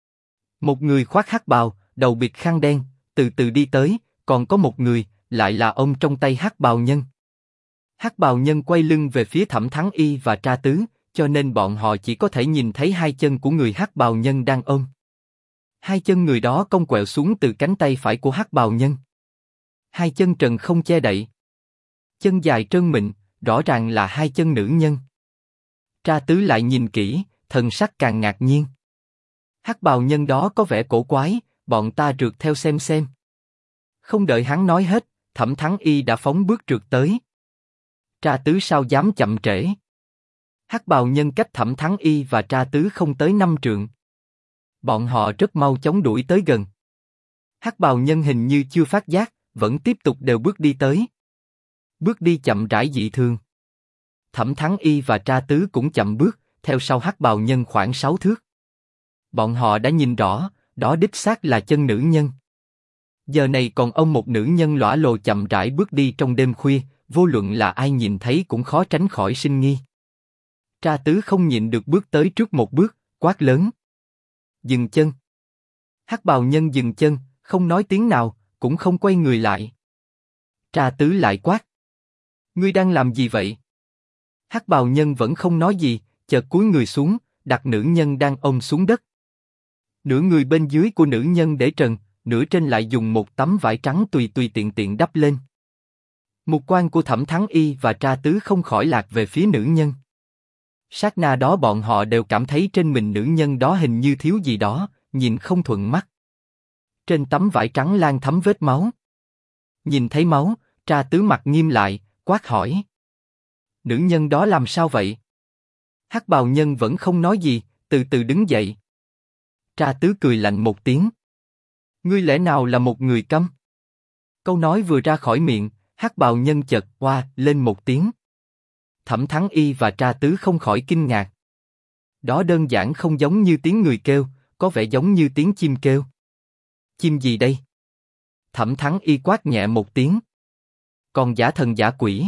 Một người khoác hắc bào, đầu bịt khăn đen, từ từ đi tới, còn có một người, lại là ông trong tay hắc bào nhân. Hắc bào nhân quay lưng về phía Thẩm Thắng Y và Tra Tứ, cho nên bọn họ chỉ có thể nhìn thấy hai chân của người hắc bào nhân đang ôm. Hai chân người đó cong quẹo xuống từ cánh tay phải của hắc bào nhân. Hai chân trần không che đậy. Chân dài trơn mịn, rõ ràng là hai chân nữ nhân. Tra Tứ lại nhìn kỹ, thần sắc càng ngạc nhiên. Hắc bào nhân đó có vẻ cổ quái, bọn ta rượt theo xem. Không đợi hắn nói hết, Thẩm Thắng Y đã phóng bước rượt tới. Tra Tứ sao dám chậm trễ? Hắc bào nhân cách Thẩm Thắng Y và Tra Tứ không tới 5 trượng. Bọn họ rất mau chóng đuổi tới gần. Hắc bào nhân hình như chưa phát giác, vẫn tiếp tục đều bước đi tới. Bước đi chậm rãi dị thường. Thẩm Thắng Y và Tra Tứ cũng chậm bước, theo sau hắc bào nhân khoảng 6 thước. Bọn họ đã nhìn rõ, đó đích xác là chân nữ nhân. Giờ này còn ôm một nữ nhân lõa lồ chậm rãi bước đi trong đêm khuya, vô luận là ai nhìn thấy cũng khó tránh khỏi sinh nghi. Tra Tứ không nhịn được bước tới trước một bước, quát lớn. Dừng chân. Hắc bào nhân dừng chân, không nói tiếng nào, cũng không quay người lại. Tra Tứ lại quát. Ngươi đang làm gì vậy? Hắc bào nhân vẫn không nói gì, chợt cúi người xuống, đặt nữ nhân đang ôm xuống đất. Nửa người bên dưới của nữ nhân để trần, nửa trên lại dùng một tấm vải trắng tùy tiện đắp lên. Mục quang của Thẩm Thắng Y và Tra Tứ không khỏi lạc về phía nữ nhân. Sát na đó bọn họ đều cảm thấy trên mình nữ nhân đó hình như thiếu gì đó, nhìn không thuận mắt. Trên tấm vải trắng lan thấm vết máu. Nhìn thấy máu, Tra Tứ mặt nghiêm lại, quát hỏi. Nữ nhân đó làm sao vậy? Hắc bào nhân vẫn không nói gì, từ từ đứng dậy. Tra Tứ cười lạnh một tiếng. Ngươi lẽ nào là một người câm? Câu nói vừa ra khỏi miệng, hắc bào nhân chợt oa lên một tiếng. Thẩm Thắng Y và Tra Tứ không khỏi kinh ngạc. Đó đơn giản không giống như tiếng người kêu, có vẻ giống như tiếng chim kêu. Chim gì đây? Thẩm Thắng Y quát nhẹ một tiếng. Còn giả thần giả quỷ.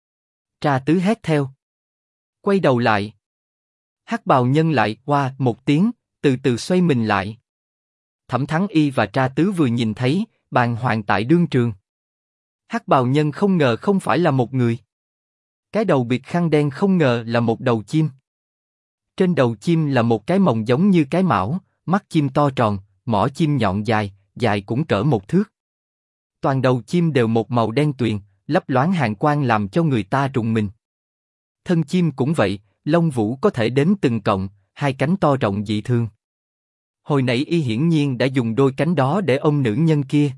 Tra Tứ hét theo. Quay đầu lại. Hắc bào nhân lại oa một tiếng, từ từ xoay mình lại. Thẩm Thắng Y và Tra Tứ vừa nhìn thấy, bàng hoàng tại đương trường. Hắc bào nhân không ngờ không phải là một người. Cái đầu bịt khăn đen không ngờ là một đầu chim. Trên đầu chim là một cái mồng giống như cái mão, mắt chim to tròn, mỏ chim nhọn dài, dài cũng cỡ một thước. Toàn đầu chim đều một màu đen tuyền, lấp loáng hàn quang làm cho người ta rùng mình. Thân chim cũng vậy, lông vũ có thể đếm từng cọng, hai cánh to rộng dị thường. Hồi nãy y hiển nhiên đã dùng đôi cánh đó để ôm nữ nhân kia.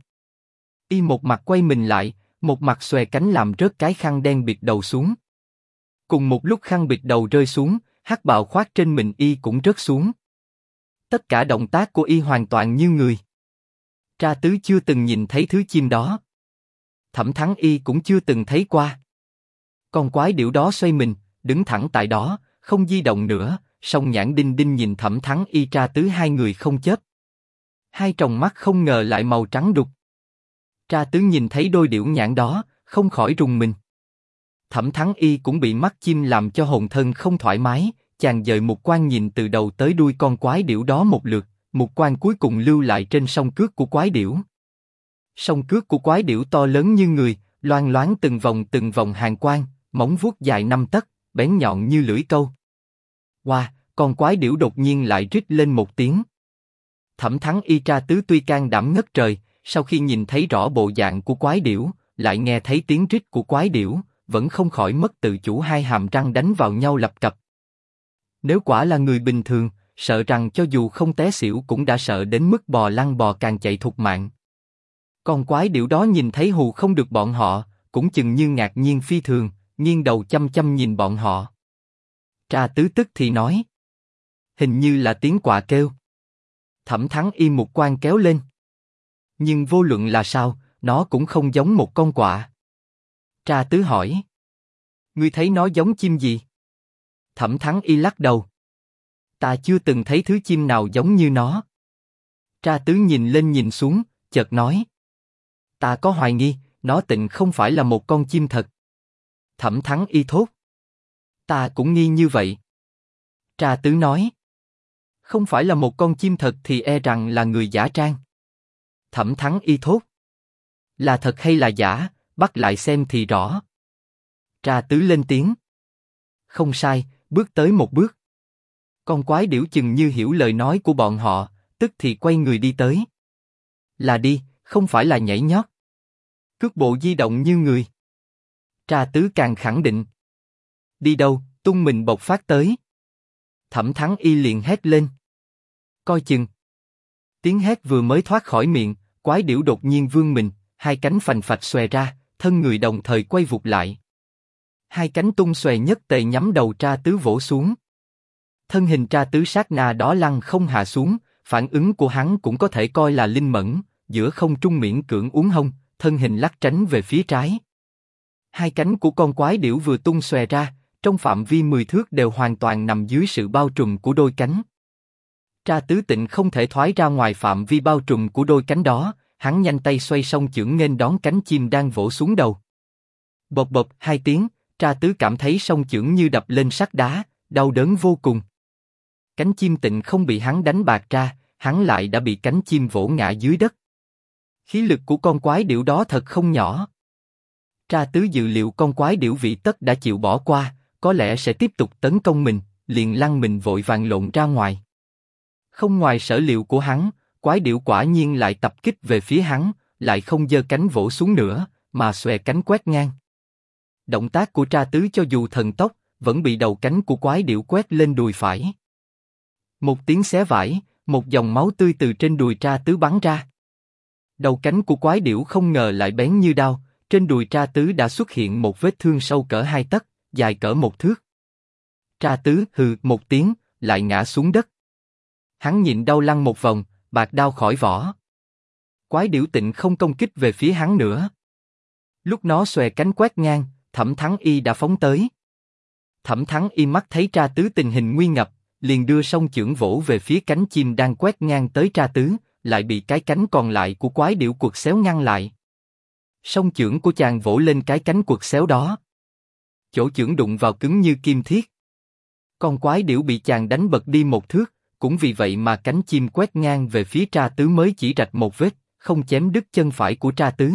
Y một mặt quay mình lại, một mặt xòe cánh làm rớt cái khăn đen bịt đầu xuống. Cùng một lúc khăn bịt đầu rơi xuống, hắc bào khoác trên mình y cũng rớt xuống. Tất cả động tác của y hoàn toàn như người. Tra Tứ chưa từng nhìn thấy thứ chim đó. Thẩm Thắng Y cũng chưa từng thấy qua. Con quái điểu đó xoay mình, đứng thẳng tại đó, không di động nữa, song nhãn đinh đinh nhìn Thẩm Thắng Y Tra Tứ hai người không chớp. Hai tròng mắt không ngờ lại màu trắng đục. Tra Tứ nhìn thấy đôi điểu nhãn đó, không khỏi rùng mình. Thẩm Thắng Y cũng bị mắt chim làm cho hồn thân không thoải mái, chàng dời mục quang nhìn từ đầu tới đuôi con quái điểu đó một lượt, mục quang cuối cùng lưu lại trên song cước của quái điểu. Song cước của quái điểu to lớn như người, loang loáng từng vòng hàn quang, móng vuốt dài 5 tấc, bén nhọn như lưỡi câu. Wow, con quái điểu đột nhiên lại rít lên một tiếng. Thẩm Thắng Y Tra Tứ tuy can đảm ngất trời, sau khi nhìn thấy rõ bộ dạng của quái điểu, lại nghe thấy tiếng rít của quái điểu, vẫn không khỏi mất tự chủ, hai hàm răng đánh vào nhau lập cập. Nếu quả là người bình thường, sợ rằng cho dù không té xỉu cũng đã sợ đến mức bò lăn bò càng chạy thục mạng. Con quái điểu đó nhìn thấy hù không được bọn họ, cũng chừng như ngạc nhiên phi thường, nghiêng đầu chăm chăm nhìn bọn họ. Tra Tứ tức thì nói. Hình như là tiếng quạ kêu. Thẩm Thắng Y mục quang kéo lên. Nhưng vô luận là sao, nó cũng không giống một con quạ. Tra Tứ hỏi. Ngươi thấy nó giống chim gì? Thẩm Thắng Y lắc đầu. Ta chưa từng thấy thứ chim nào giống như nó. Tra Tứ nhìn lên nhìn xuống, chợt nói. Ta có hoài nghi, nó tịnh không phải là một con chim thật. Thẩm Thắng Y thốt. Ta cũng nghi như vậy. Tra Tứ nói. Không phải là một con chim thật thì e rằng là người giả trang. Thẩm Thắng Y thốt. Là thật hay là giả, bắt lại xem thì rõ. Tra Tứ lên tiếng. Không sai, bước tới một bước. Con quái điểu chừng như hiểu lời nói của bọn họ, tức thì quay người đi tới. Là đi, không phải là nhảy nhót. Cước bộ di động như người. Tra Tứ càng khẳng định. Đi đâu, tung mình bộc phát tới. Thẩm Thắng Y liền hét lên. Coi chừng. Tiếng hét vừa mới thoát khỏi miệng, quái điểu đột nhiên vươn mình, hai cánh phành phạch xòe ra, thân người đồng thời quay vụt lại. Hai cánh tung xòe nhất tề nhắm đầu Tra Tứ vỗ xuống. Thân hình Tra Tứ sát na đó lăn không hạ xuống, phản ứng của hắn cũng có thể coi là linh mẫn, giữa không trung miễn cưỡng uốn hông, thân hình lắc tránh về phía trái. Hai cánh của con quái điểu vừa tung xòe ra, trong phạm vi 10 thước đều hoàn toàn nằm dưới sự bao trùm của đôi cánh. Tra Tứ tịnh không thể thoái ra ngoài phạm vi bao trùm của đôi cánh đó, hắn nhanh tay xoay song chưởng nghênh đón cánh chim đang vỗ xuống đầu. Bộp bộp hai tiếng, Tra Tứ cảm thấy song chưởng như đập lên sắt đá, đau đớn vô cùng. Cánh chim tịnh không bị hắn đánh bạc ra, hắn lại đã bị cánh chim vỗ ngã dưới đất. Khí lực của con quái điểu đó thật không nhỏ. Tra Tứ dự liệu con quái điểu vị tất đã chịu bỏ qua, có lẽ sẽ tiếp tục tấn công mình, liền lăn mình vội vàng lộn ra ngoài. Không ngoài sở liệu của hắn, quái điểu quả nhiên lại tập kích về phía hắn, lại không giơ cánh vỗ xuống nữa, mà xòe cánh quét ngang. động tác của Tra Tứ cho dù thần tốc, vẫn bị đầu cánh của quái điểu quét lên đùi phải. Một tiếng xé vải, một dòng máu tươi từ trên đùi Tra Tứ bắn ra. Đầu cánh của quái điểu không ngờ lại bén như đao, trên đùi Tra Tứ đã xuất hiện một vết thương sâu cỡ 2 tấc, dài cỡ 1 thước. Tra Tứ hừ một tiếng, lại ngã xuống đất. Hắn nhịn đau lăn một vòng, bạc đao khỏi vỏ. Quái điểu tịnh không công kích về phía hắn nữa. Lúc nó xòe cánh quét ngang, Thẩm Thắng Y đã phóng tới. Thẩm Thắng Y mắt thấy Tra Tứ tình hình nguy ngập, liền đưa song chưởng vỗ về phía cánh chim đang quét ngang tới Tra Tứ, lại bị cái cánh còn lại của quái điểu quật xéo ngăn lại. Song chưởng của chàng vỗ lên cái cánh quật xéo đó. Chỗ chưởng đụng vào cứng như kim thiết. Con quái điểu bị chàng đánh bật đi 1 thước, cũng vì vậy mà cánh chim quét ngang về phía Tra Tứ mới chỉ rạch một vết, không chém đứt chân phải của Tra Tứ.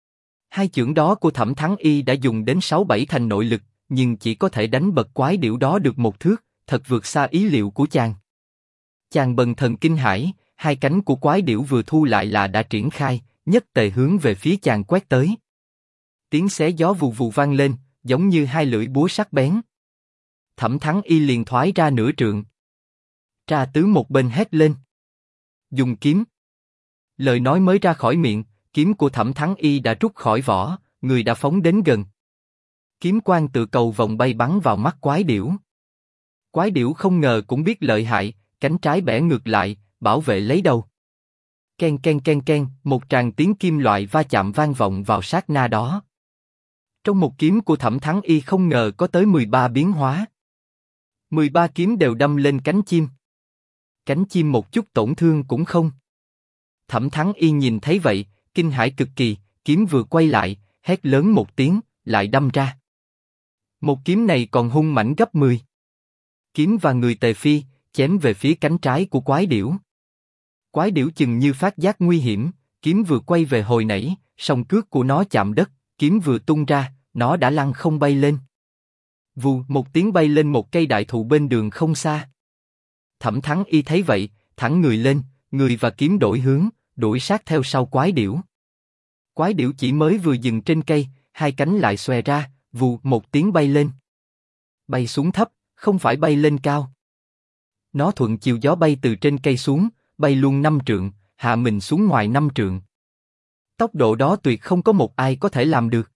2 chưởng đó của Thẩm Thắng Y đã dùng đến 6-7 thành nội lực, nhưng chỉ có thể đánh bật quái điểu đó được 1 thước, thật vượt xa ý liệu của chàng. Chàng bần thần kinh hãi, 2 cánh của quái điểu vừa thu lại là đã triển khai, nhất tề hướng về phía chàng quét tới. Tiếng xé gió vù vù vang lên, giống như 2 lưỡi búa sắc bén. Thẩm Thắng Y liền thoái ra nửa trượng. Tra Tứ một bên hét lên. Dùng kiếm. Lời nói mới ra khỏi miệng, kiếm của Thẩm Thắng Y đã rút khỏi vỏ, người đã phóng đến gần. Kiếm quang tự cầu vòng bay bắn vào mắt quái điểu. Quái điểu không ngờ cũng biết lợi hại, cánh trái bẻ ngược lại, bảo vệ lấy đầu. Ken ken ken ken, một tràng tiếng kim loại va chạm vang vọng vào sát na đó. Trong một kiếm của Thẩm Thắng Y không ngờ có tới 13 biến hóa. 13 kiếm đều đâm lên cánh chim. Cánh chim một chút tổn thương cũng không. Thẩm Thắng Y nhìn thấy vậy, kinh hãi cực kỳ, kiếm vừa quay lại, hét lớn một tiếng, lại đâm ra. Một kiếm này còn hung mãnh gấp 10. Kiếm và người tề phi, chém về phía cánh trái của quái điểu. Quái điểu chừng như phát giác nguy hiểm, kiếm vừa quay về hồi nãy, song cước của nó chạm đất, kiếm vừa tung ra, nó đã lăn không bay lên. Vù một tiếng bay lên một cây đại thụ bên đường không xa. Thẩm Thắng Y thấy vậy, thẳng người lên, người và kiếm đổi hướng, đuổi sát theo sau quái điểu. Quái điểu chỉ mới vừa dừng trên cây, 2 cánh lại xòe ra, vù một tiếng bay lên. Bay xuống thấp, không phải bay lên cao. Nó thuận chiều gió bay từ trên cây xuống, bay luôn 5 trượng, hạ mình xuống ngoài 5 trượng. Tốc độ đó tuyệt không có một ai có thể làm được.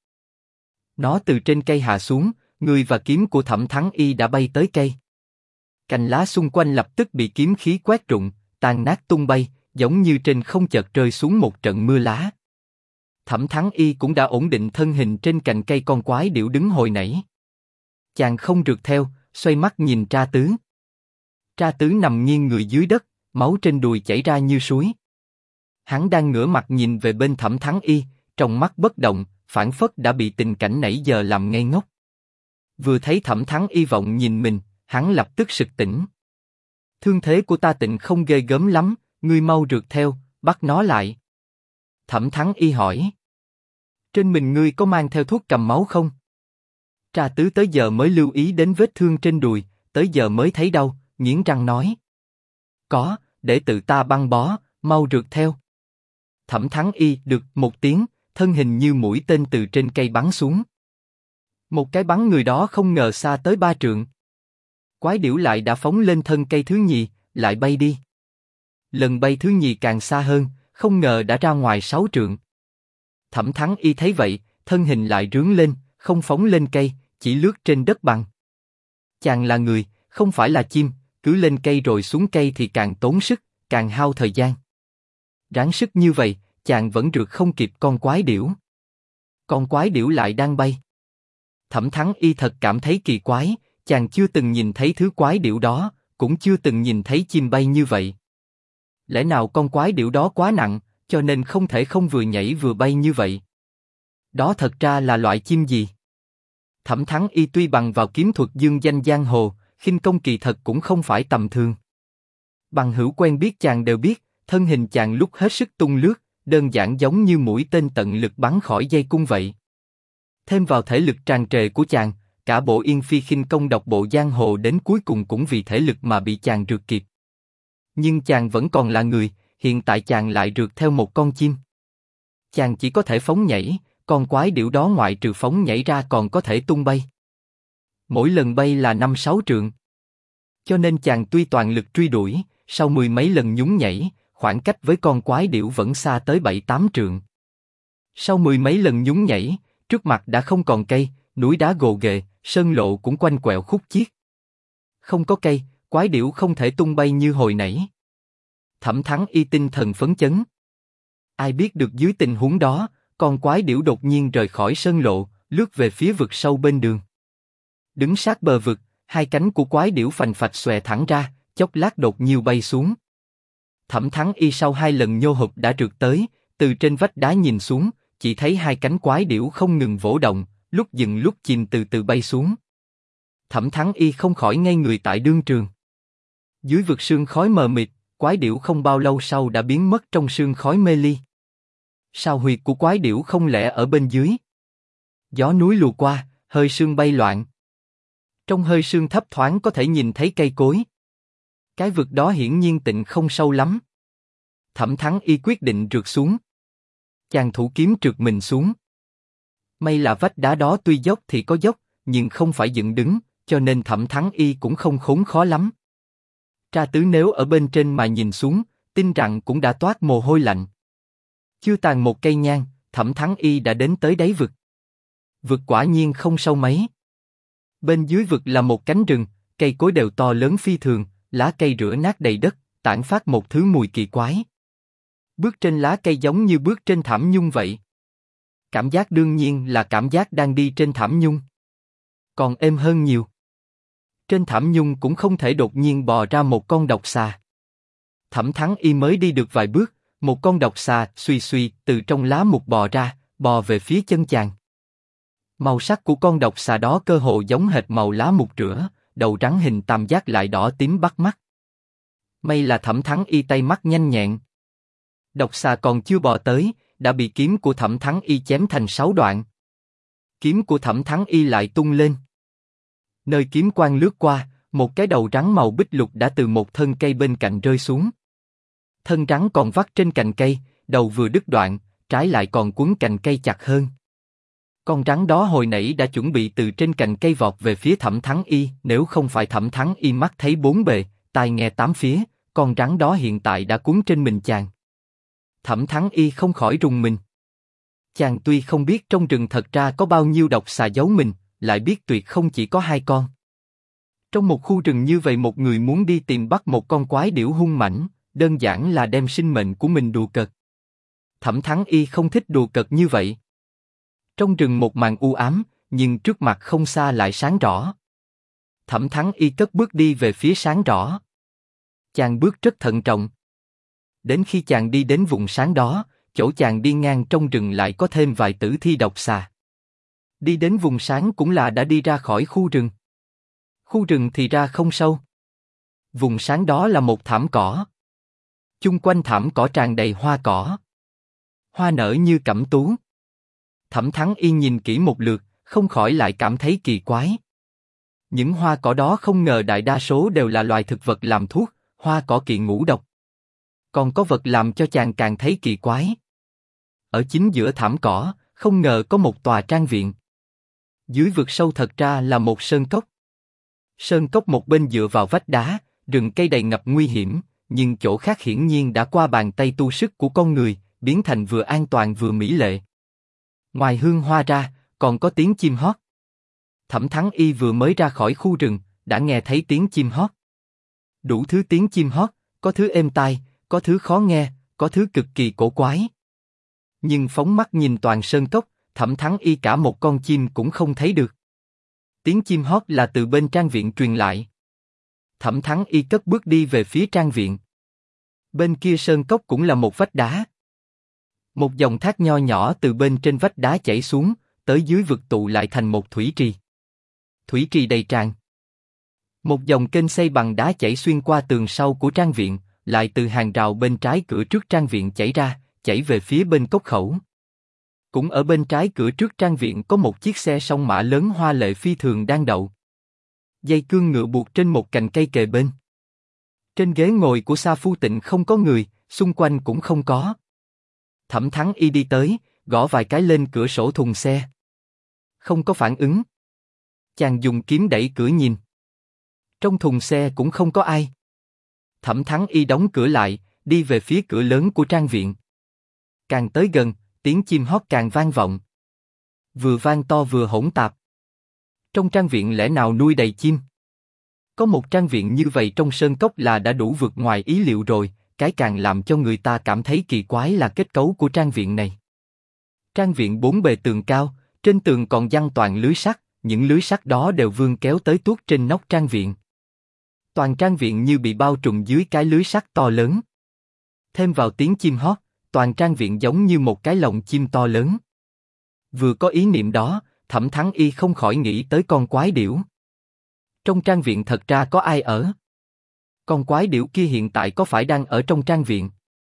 Nó từ trên cây hạ xuống, người và kiếm của Thẩm Thắng Y đã bay tới cây. Cành lá xung quanh lập tức bị kiếm khí quét rụng, tan nát tung bay, giống như trên không chợt rơi xuống một trận mưa lá. Thẩm Thắng Y cũng đã ổn định thân hình trên cành cây con quái điểu đứng hồi nãy. Chàng không rượt theo, xoay mắt nhìn Tra Tứ. Tra Tứ nằm nghiêng người dưới đất, máu trên đùi chảy ra như suối. Hắn đang ngửa mặt nhìn về bên Thẩm Thắng Y, trong mắt bất động, phảng phất đã bị tình cảnh nãy giờ làm ngây ngốc. Vừa thấy Thẩm Thắng Y vọng nhìn mình, hắn lập tức sực tỉnh. Thương thế của ta tịnh không ghê gớm lắm, ngươi mau rượt theo, bắt nó lại. Thẩm Thắng Y hỏi. Trên mình ngươi có mang theo thuốc cầm máu không? Tra Tứ tới giờ mới lưu ý đến vết thương trên đùi, tới giờ mới thấy đau, nghiến răng nói. Có, để tự ta băng bó, mau rượt theo. Thẩm Thắng Y được một tiếng, thân hình như mũi tên từ trên cây bắn xuống. Một cái bắn người đó không ngờ xa tới 3 trượng. Quái điểu lại đã phóng lên thân cây thứ nhì, lại bay đi. Lần bay thứ nhì càng xa hơn, không ngờ đã ra ngoài 6 trượng. Thẩm Thắng Y thấy vậy, thân hình lại rướn lên, không phóng lên cây, chỉ lướt trên đất bằng. Chàng là người, không phải là chim, cứ lên cây rồi xuống cây thì càng tốn sức, càng hao thời gian. Ráng sức như vậy, chàng vẫn rượt không kịp con quái điểu. Con quái điểu lại đang bay. Thẩm Thắng Y thật cảm thấy kỳ quái, chàng chưa từng nhìn thấy thứ quái điểu đó, cũng chưa từng nhìn thấy chim bay như vậy. Lẽ nào con quái điểu đó quá nặng, cho nên không thể không vừa nhảy vừa bay như vậy? Đó thật ra là loại chim gì? Thẩm Thắng Y tuy bằng vào kiếm thuật dương danh giang hồ, khinh công kỳ thật cũng không phải tầm thường. Bằng hữu quen biết chàng đều biết, thân hình chàng lúc hết sức tung lướt, đơn giản giống như mũi tên tận lực bắn khỏi dây cung vậy. Thêm vào thể lực tràn trề của chàng, cả bộ Yên Phi khinh công độc bộ giang hồ đến cuối cùng cũng vì thể lực mà bị chàng rượt kịp. Nhưng chàng vẫn còn là người, hiện tại chàng lại rượt theo một con chim. Chàng chỉ có thể phóng nhảy, con quái điểu đó ngoại trừ phóng nhảy ra còn có thể tung bay. Mỗi lần bay là 5-6 trượng. Cho nên chàng tuy toàn lực truy đuổi, sau 10 mấy lần nhún nhảy, khoảng cách với con quái điểu vẫn xa tới 7-8 trượng. Sau 10 mấy lần nhún nhảy, trước mặt đã không còn cây, núi đá gồ ghề, sơn lộ cũng quanh quẹo khúc chiết. Không có cây, quái điểu không thể tung bay như hồi nãy. Thẩm Thắng Y tinh thần phấn chấn. Ai biết được dưới tình huống đó, con quái điểu đột nhiên rời khỏi sơn lộ, lướt về phía vực sâu bên đường. Đứng sát bờ vực, hai cánh của quái điểu phành phạch xòe thẳng ra, chốc lát đột nhiên bay xuống. Thẩm Thắng Y sau 2 lần nhô hụp đã trượt tới, từ trên vách đá nhìn xuống, chỉ thấy hai cánh quái điểu không ngừng vỗ động, lúc dừng lúc chìm từ từ bay xuống. Thẩm Thắng Y không khỏi ngây người tại đương trường. Dưới vực sương khói mờ mịt, quái điểu không bao lâu sau đã biến mất trong sương khói mê ly. Sao huyệt của quái điểu không lẽ ở bên dưới? Gió núi lùa qua, hơi sương bay loạn. Trong hơi sương thấp thoáng có thể nhìn thấy cây cối. Cái vực đó hiển nhiên tịnh không sâu lắm. Thẩm Thắng Y quyết định trượt xuống. Chàng thủ kiếm trượt mình xuống. May là vách đá đó tuy dốc thì có dốc, nhưng không phải dựng đứng, cho nên Thẩm Thắng Y cũng không khốn khó lắm. Tra tứ nếu ở bên trên mà nhìn xuống, tin rằng cũng đã toát mồ hôi lạnh. Chưa tàn một cây nhang, Thẩm Thắng Y đã đến tới đáy vực. Vực quả nhiên không sâu mấy. Bên dưới vực là một cánh rừng, cây cối đều to lớn phi thường, lá cây rửa nát đầy đất, tản phát một thứ mùi kỳ quái. Bước trên lá cây giống như bước trên thảm nhung vậy. Cảm giác đương nhiên là cảm giác đang đi trên thảm nhung. Còn êm hơn nhiều. Trên thảm nhung cũng không thể đột nhiên bò ra một con độc xà. Thẩm Thắng Y mới đi được vài bước, một con độc xà suy suy từ trong lá mục bò ra, bò về phía chân chàng. Màu sắc của con độc xà đó cơ hồ giống hệt màu lá mục rửa, đầu rắn hình tam giác lại đỏ tím bắt mắt. May là Thẩm Thắng Y tay mắt nhanh nhẹn. Độc xà còn chưa bò tới, đã bị kiếm của Thẩm Thắng Y chém thành 6 đoạn. Kiếm của Thẩm Thắng Y lại tung lên. Nơi kiếm quang lướt qua, một cái đầu rắn màu bích lục đã từ một thân cây bên cạnh rơi xuống. Thân rắn còn vắt trên cành cây, đầu vừa đứt đoạn, trái lại còn quấn cành cây chặt hơn. Con rắn đó hồi nãy đã chuẩn bị từ trên cành cây vọt về phía Thẩm Thắng Y, nếu không phải Thẩm Thắng Y mắt thấy bốn bề, tai nghe tám phía, con rắn đó hiện tại đã quấn trên mình chàng. Thẩm Thắng Y không khỏi rùng mình. Chàng tuy không biết trong rừng thật ra có bao nhiêu độc xà giấu mình, lại biết tuyệt không chỉ có 2 con. Trong một khu rừng như vậy một người muốn đi tìm bắt một con quái điểu hung mãnh, đơn giản là đem sinh mệnh của mình đùa cợt. Thẩm Thắng Y không thích đùa cợt như vậy. Trong rừng một màn u ám, nhưng trước mặt không xa lại sáng rõ. Thẩm Thắng Y cất bước đi về phía sáng rõ. Chàng bước rất thận trọng. Đến khi chàng đi đến vùng sáng đó, chỗ chàng đi ngang trong rừng lại có thêm vài tử thi độc xà. Đi đến vùng sáng cũng là đã đi ra khỏi khu rừng. Khu rừng thì ra không sâu. Vùng sáng đó là một thảm cỏ. Chung quanh thảm cỏ tràn đầy hoa cỏ. Hoa nở như cẩm tú. Thẩm Thắng Y nhìn kỹ một lượt, không khỏi lại cảm thấy kỳ quái. Những hoa cỏ đó không ngờ đại đa số đều là loài thực vật làm thuốc, hoa cỏ kỵ ngũ độc. Còn có vật làm cho chàng càng thấy kỳ quái. Ở chính giữa thảm cỏ, không ngờ có một tòa trang viện. Dưới vực sâu thật ra là một sơn cốc. Sơn cốc một bên dựa vào vách đá, rừng cây đầy ngập nguy hiểm, nhưng chỗ khác hiển nhiên đã qua bàn tay tu sức của con người, biến thành vừa an toàn vừa mỹ lệ. Ngoài hương hoa ra, còn có tiếng chim hót. Thẩm Thắng Y vừa mới ra khỏi khu rừng, đã nghe thấy tiếng chim hót. Đủ thứ tiếng chim hót, có thứ êm tai, có thứ khó nghe, có thứ cực kỳ cổ quái. Nhưng phóng mắt nhìn toàn sơn cốc, Thẩm Thắng Y cả một con chim cũng không thấy được. Tiếng chim hót là từ bên trang viện truyền lại. Thẩm Thắng Y cất bước đi về phía trang viện. Bên kia sơn cốc cũng là một vách đá. Một dòng thác nho nhỏ từ bên trên vách đá chảy xuống, tới dưới vực tụ lại thành một thủy trì. Thủy trì đầy tràn. Một dòng kênh xây bằng đá chảy xuyên qua tường sau của trang viện, lại từ hàng rào bên trái cửa trước trang viện chảy ra, chảy về phía bên cốc khẩu. Cũng ở bên trái cửa trước trang viện có một chiếc xe song mã lớn hoa lệ phi thường đang đậu. Dây cương ngựa buộc trên một cành cây kề bên. Trên ghế ngồi của Sa Phu Tịnh không có người, xung quanh cũng không có. Thẩm Thắng Y đi tới, gõ vài cái lên cửa sổ thùng xe. Không có phản ứng. Chàng dùng kiếm đẩy cửa nhìn. Trong thùng xe cũng không có ai. Thẩm Thắng Y đóng cửa lại, đi về phía cửa lớn của trang viện. Càng tới gần, tiếng chim hót càng vang vọng. Vừa vang to vừa hỗn tạp. Trong trang viện lẽ nào nuôi đầy chim? Có một trang viện như vậy trong sơn cốc là đã đủ vượt ngoài ý liệu rồi, cái càng làm cho người ta cảm thấy kỳ quái là kết cấu của trang viện này. Trang viện bốn bề tường cao, trên tường còn giăng toàn lưới sắt, những lưới sắt đó đều vươn kéo tới tuốt trên nóc trang viện. Toàn trang viện như bị bao trùm dưới cái lưới sắt to lớn. Thêm vào tiếng chim hót, toàn trang viện giống như một cái lồng chim to lớn. Vừa có ý niệm đó, Thẩm Thắng Y không khỏi nghĩ tới con quái điểu. Trong trang viện thật ra có ai ở? Con quái điểu kia hiện tại có phải đang ở trong trang viện?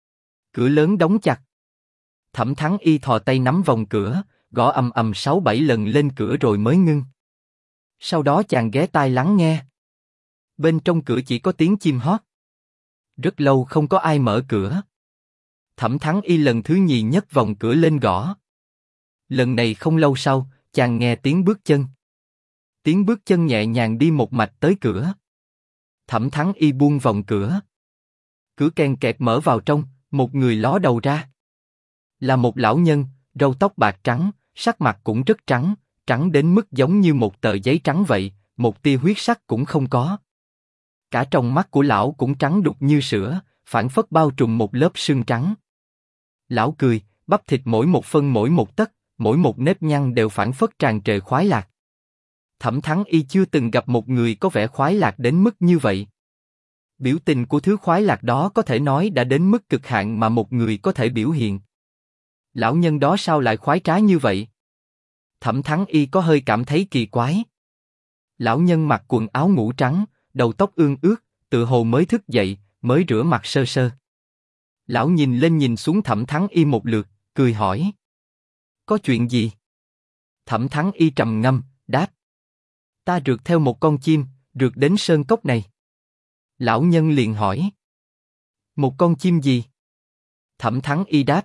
Cửa lớn đóng chặt. Thẩm Thắng Y thò tay nắm vòng cửa, gõ ầm ầm 6-7 lần lên cửa rồi mới ngưng. Sau đó chàng ghé tai lắng nghe. Bên trong cửa chỉ có tiếng chim hót. Rất lâu không có ai mở cửa. Thẩm Thắng Y lần thứ nhì nhấc vòng cửa lên gõ. Lần này không lâu sau, chàng nghe tiếng bước chân. Tiếng bước chân nhẹ nhàng đi một mạch tới cửa. Thẩm Thắng Y buông vòng cửa. Cửa keng kẹt mở vào trong, một người ló đầu ra. Là một lão nhân, râu tóc bạc trắng, sắc mặt cũng rất trắng, trắng đến mức giống như một tờ giấy trắng vậy, một tia huyết sắc cũng không có. Cả trong mắt của lão cũng trắng đục như sữa, phảng phất bao trùm một lớp sương trắng. Lão cười, bắp thịt mỗi một phân mỗi một tấc, mỗi một nếp nhăn đều phảng phất tràn trề khoái lạc. Thẩm Thắng Y chưa từng gặp một người có vẻ khoái lạc đến mức như vậy. Biểu tình của thứ khoái lạc đó có thể nói đã đến mức cực hạn mà một người có thể biểu hiện. Lão nhân đó sao lại khoái trá như vậy? Thẩm Thắng Y có hơi cảm thấy kỳ quái. Lão nhân mặc quần áo ngủ trắng, đầu tóc ương ướt, tựa hồ mới thức dậy, mới rửa mặt sơ sơ. Lão nhìn lên nhìn xuống Thẩm Thắng Y một lượt, cười hỏi: có chuyện gì? Thẩm Thắng Y trầm ngâm, đáp: ta rượt theo một con chim, rượt đến sơn cốc này. Lão nhân liền hỏi: một con chim gì? Thẩm Thắng Y đáp: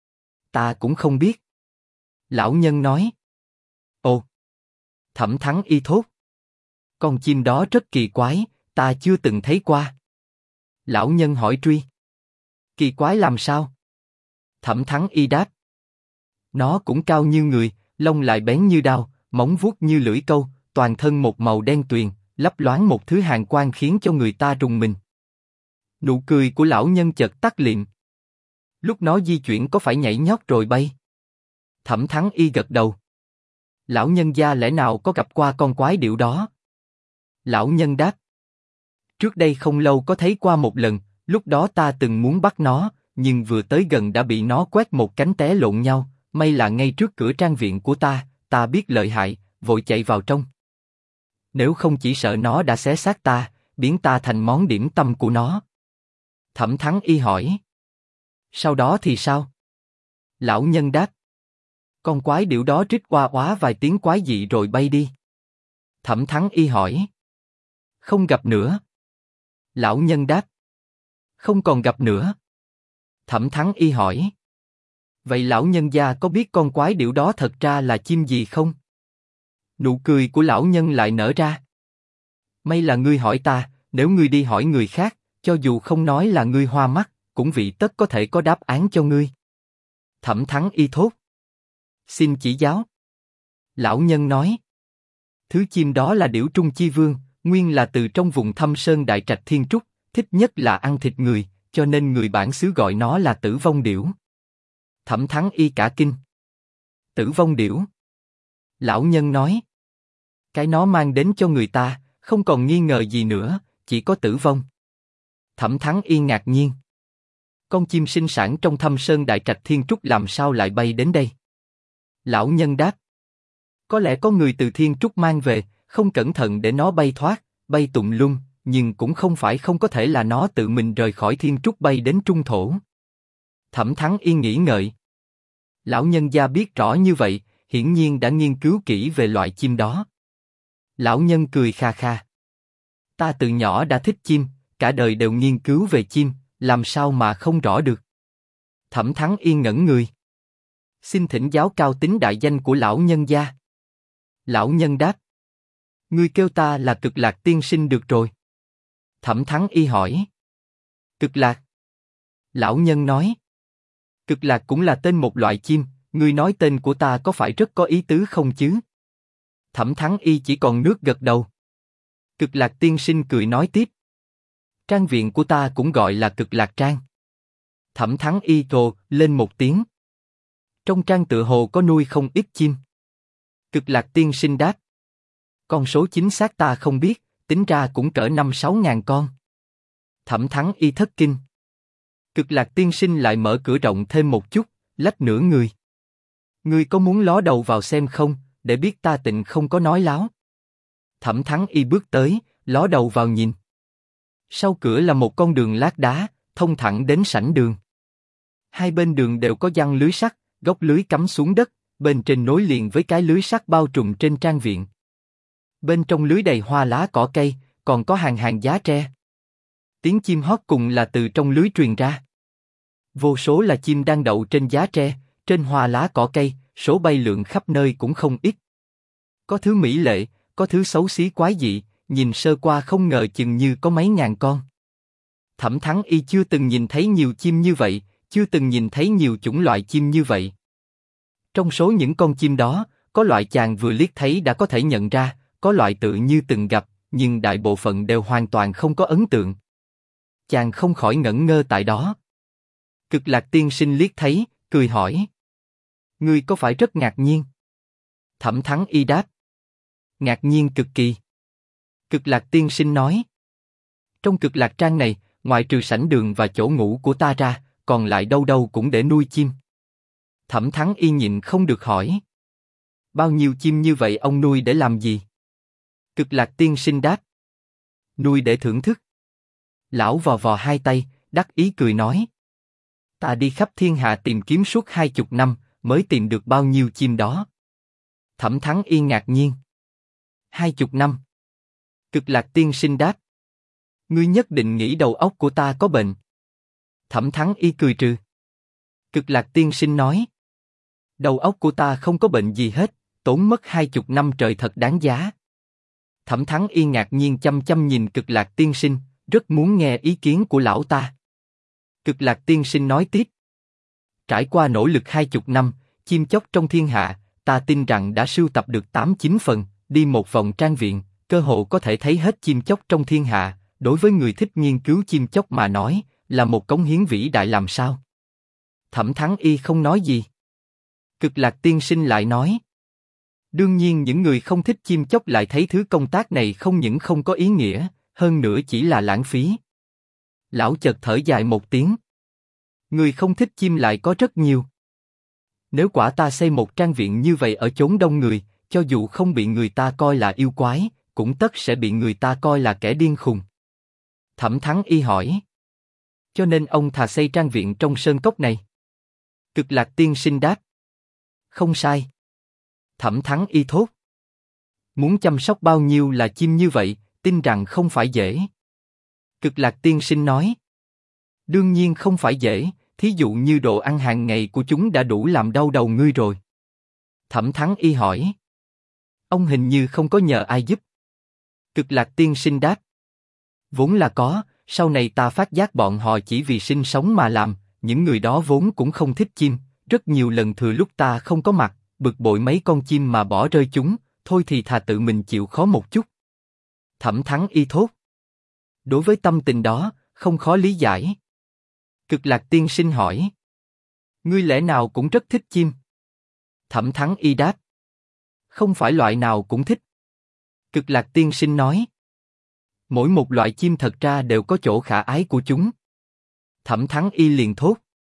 ta cũng không biết. Lão nhân nói: ồ. Thẩm Thắng Y thốt: con chim đó rất kỳ quái, ta chưa từng thấy qua. Lão nhân hỏi truy: kỳ quái làm sao? Thẩm Thắng Y đáp: nó cũng cao như người, lông lại bén như đao, móng vuốt như lưỡi câu, toàn thân một màu đen tuyền, lấp loáng một thứ hàn quang khiến cho người ta rùng mình. Nụ cười của lão nhân chợt tắt liệm. Lúc nó di chuyển có phải nhảy nhót rồi bay? Thẩm Thắng Y gật đầu. Lão nhân gia lẽ nào có gặp qua con quái điểu đó? Lão nhân đáp: trước đây không lâu có thấy qua một lần, lúc đó ta từng muốn bắt nó, nhưng vừa tới gần đã bị nó quét một cánh té lộn nhau, may là ngay trước cửa trang viện của ta biết lợi hại, vội chạy vào trong. Nếu không chỉ sợ nó đã xé xác ta, biến ta thành món điểm tâm của nó. Thẩm Thắng Y hỏi: sau đó thì sao? Lão nhân đáp: con quái điểu đó rít oa oá vài tiếng quái dị rồi bay đi. Thẩm Thắng Y hỏi: không gặp nữa? Lão nhân đáp: không còn gặp nữa. Thẩm Thắng Y hỏi: vậy lão nhân gia có biết con quái điểu đó thật ra là chim gì không? Nụ cười của lão nhân lại nở ra. May là ngươi hỏi ta, nếu ngươi đi hỏi người khác, cho dù không nói là ngươi hoa mắt, cũng vị tất có thể có đáp án cho ngươi. Thẩm Thắng Y thốt: xin chỉ giáo. Lão nhân nói: thứ chim đó là điểu trung chi vương, nguyên là từ trong vùng Thâm Sơn Đại Trạch Thiên Trúc, thích nhất là ăn thịt người, cho nên người bản xứ gọi nó là Tử Vong Điểu. Thẩm Thắng Y cả kinh. Tử Vong Điểu? Lão nhân nói: cái nó mang đến cho người ta, không còn nghi ngờ gì nữa, chỉ có tử vong. Thẩm Thắng Y ngạc nhiên. Con chim sinh sản trong Thâm Sơn Đại Trạch Thiên Trúc làm sao lại bay đến đây? Lão nhân đáp: có lẽ có người từ Thiên Trúc mang về, không cẩn thận để nó bay thoát, bay tùm lum, nhưng cũng không phải không có thể là nó tự mình rời khỏi Thiên Trúc bay đến Trung Thổ. Thẩm Thắng Y nghĩ ngợi. Lão nhân gia biết rõ như vậy, hiển nhiên đã nghiên cứu kỹ về loại chim đó. Lão nhân cười kha kha. Ta từ nhỏ đã thích chim, cả đời đều nghiên cứu về chim, làm sao mà không rõ được? Thẩm Thắng Y ngẩn người. Xin thỉnh giáo cao tính đại danh của lão nhân gia. Lão nhân đáp. Ngươi kêu ta là Cực Lạc tiên sinh được rồi. Thẩm Thắng Y hỏi. Cực lạc. Lão nhân nói. Cực lạc cũng là tên một loại chim, ngươi nói tên của ta có phải rất có ý tứ không chứ? Thẩm Thắng Y chỉ còn nước gật đầu. Cực Lạc tiên sinh cười nói tiếp. Trang viện của ta cũng gọi là Cực Lạc Trang. Thẩm Thắng Y rồ lên một tiếng. Trong trang tựa hồ có nuôi không ít chim. Cực Lạc tiên sinh đáp. Con số chính xác ta không biết, tính ra cũng cỡ 5-6 ngàn con. Thẩm Thắng Y thất kinh. Cực Lạc tiên sinh lại mở cửa rộng thêm một chút, lách nửa người. Ngươi có muốn ló đầu vào xem không, để biết ta tịnh không có nói láo. Thẩm Thắng Y bước tới, ló đầu vào nhìn. Sau cửa là một con đường lát đá, thông thẳng đến sảnh đường. Hai bên đường đều có giăng lưới sắt, gốc lưới cắm xuống đất, bên trên nối liền với cái lưới sắt bao trùm trên trang viện. Bên trong lưới đầy hoa lá cỏ cây, còn có hàng hàng giá tre. Tiếng chim hót cùng là từ trong lưới truyền ra. Vô số là chim đang đậu trên giá tre, trên hoa lá cỏ cây, số bay lượn khắp nơi cũng không ít. Có thứ mỹ lệ, có thứ xấu xí quái dị, nhìn sơ qua không ngờ chừng như có mấy ngàn con. Thẩm Thắng Y chưa từng nhìn thấy nhiều chim như vậy, chưa từng nhìn thấy nhiều chủng loại chim như vậy. Trong số những con chim đó, có loại chàng vừa liếc thấy đã có thể nhận ra, có loại tự như từng gặp, nhưng đại bộ phận đều hoàn toàn không có ấn tượng. Chàng không khỏi ngẩn ngơ tại đó. Cực Lạc tiên sinh liếc thấy, cười hỏi. Ngươi có phải rất ngạc nhiên? Thẩm Thắng Y đáp. Ngạc nhiên cực kỳ. Cực Lạc tiên sinh nói. Trong Cực Lạc Trang này, ngoại trừ sảnh đường và chỗ ngủ của ta ra, còn lại đâu đâu cũng để nuôi chim. Thẩm Thắng Y nhịn không được hỏi. Bao nhiêu chim như vậy ông nuôi để làm gì? Cực Lạc tiên sinh đáp. Nuôi để thưởng thức. Lão vò vò hai tay, đắc ý cười nói. Ta đi khắp thiên hạ tìm kiếm suốt 20 năm, mới tìm được bao nhiêu chim đó. Thẩm Thắng Y ngạc nhiên. 20 năm. Cực Lạc tiên sinh đáp. Ngươi nhất định nghĩ đầu óc của ta có bệnh. Thẩm Thắng Y cười trừ. Cực Lạc tiên sinh nói. Đầu óc của ta không có bệnh gì hết, tốn mất 20 năm trời thật đáng giá. Thẩm Thắng Y ngạc nhiên chăm chăm nhìn Cực Lạc tiên sinh, rất muốn nghe ý kiến của lão ta. Cực Lạc tiên sinh nói tiếp. Trải qua nỗ lực 20 năm, chim chóc trong thiên hạ, ta tin rằng đã sưu tập được 8-9 phần, đi một vòng trang viện, cơ hồ có thể thấy hết chim chóc trong thiên hạ, đối với người thích nghiên cứu chim chóc mà nói, là một cống hiến vĩ đại làm sao. Thẩm Thắng Y không nói gì. Cực Lạc tiên sinh lại nói. Đương nhiên những người không thích chim chóc lại thấy thứ công tác này không những không có ý nghĩa, hơn nữa chỉ là lãng phí. Lão chợt thở dài một tiếng. Người không thích chim lại có rất nhiều. Nếu quả ta xây một trang viện như vậy ở chốn đông người, cho dù không bị người ta coi là yêu quái, cũng tất sẽ bị người ta coi là kẻ điên khùng. Thẩm Thắng Y hỏi. Cho nên ông thà xây trang viện trong sơn cốc này. Cực Lạc tiên sinh đáp. Không sai. Thẩm Thắng Y thốt. Muốn chăm sóc bao nhiêu là chim như vậy, tin rằng không phải dễ. Cực Lạc tiên sinh nói. Đương nhiên không phải dễ, thí dụ như đồ ăn hàng ngày của chúng đã đủ làm đau đầu ngươi rồi. Thẩm Thắng Y hỏi. Ông hình như không có nhờ ai giúp. Cực Lạc tiên sinh đáp. Vốn là có, sau này ta phát giác bọn họ chỉ vì sinh sống mà làm, những người đó vốn cũng không thích chim, rất nhiều lần thừa lúc ta không có mặt, bực bội mấy con chim mà bỏ rơi chúng, thôi thì thà tự mình chịu khó một chút. Thẩm Thắng Y thốt. Đối với tâm tình đó, không khó lý giải. Cực Lạc tiên sinh hỏi. Ngươi lẽ nào cũng rất thích chim? Thẩm Thắng Y đáp. Không phải loại nào cũng thích. Cực Lạc tiên sinh nói. Mỗi một loại chim thật ra đều có chỗ khả ái của chúng. Thẩm Thắng Y liền thốt.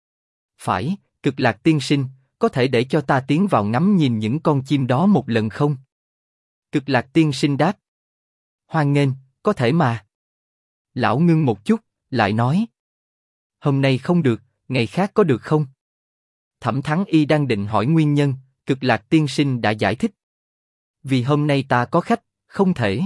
Phải, Cực Lạc tiên sinh, có thể để cho ta tiến vào ngắm nhìn những con chim đó một lần không? Cực Lạc tiên sinh đáp. Hoan nghênh, có thể mà. Lão ngưng một chút, lại nói. Hôm nay không được, ngày khác có được không? Thẩm Thắng Y đang định hỏi nguyên nhân, Cực Lạc tiên sinh đã giải thích. Vì hôm nay ta có khách, không thể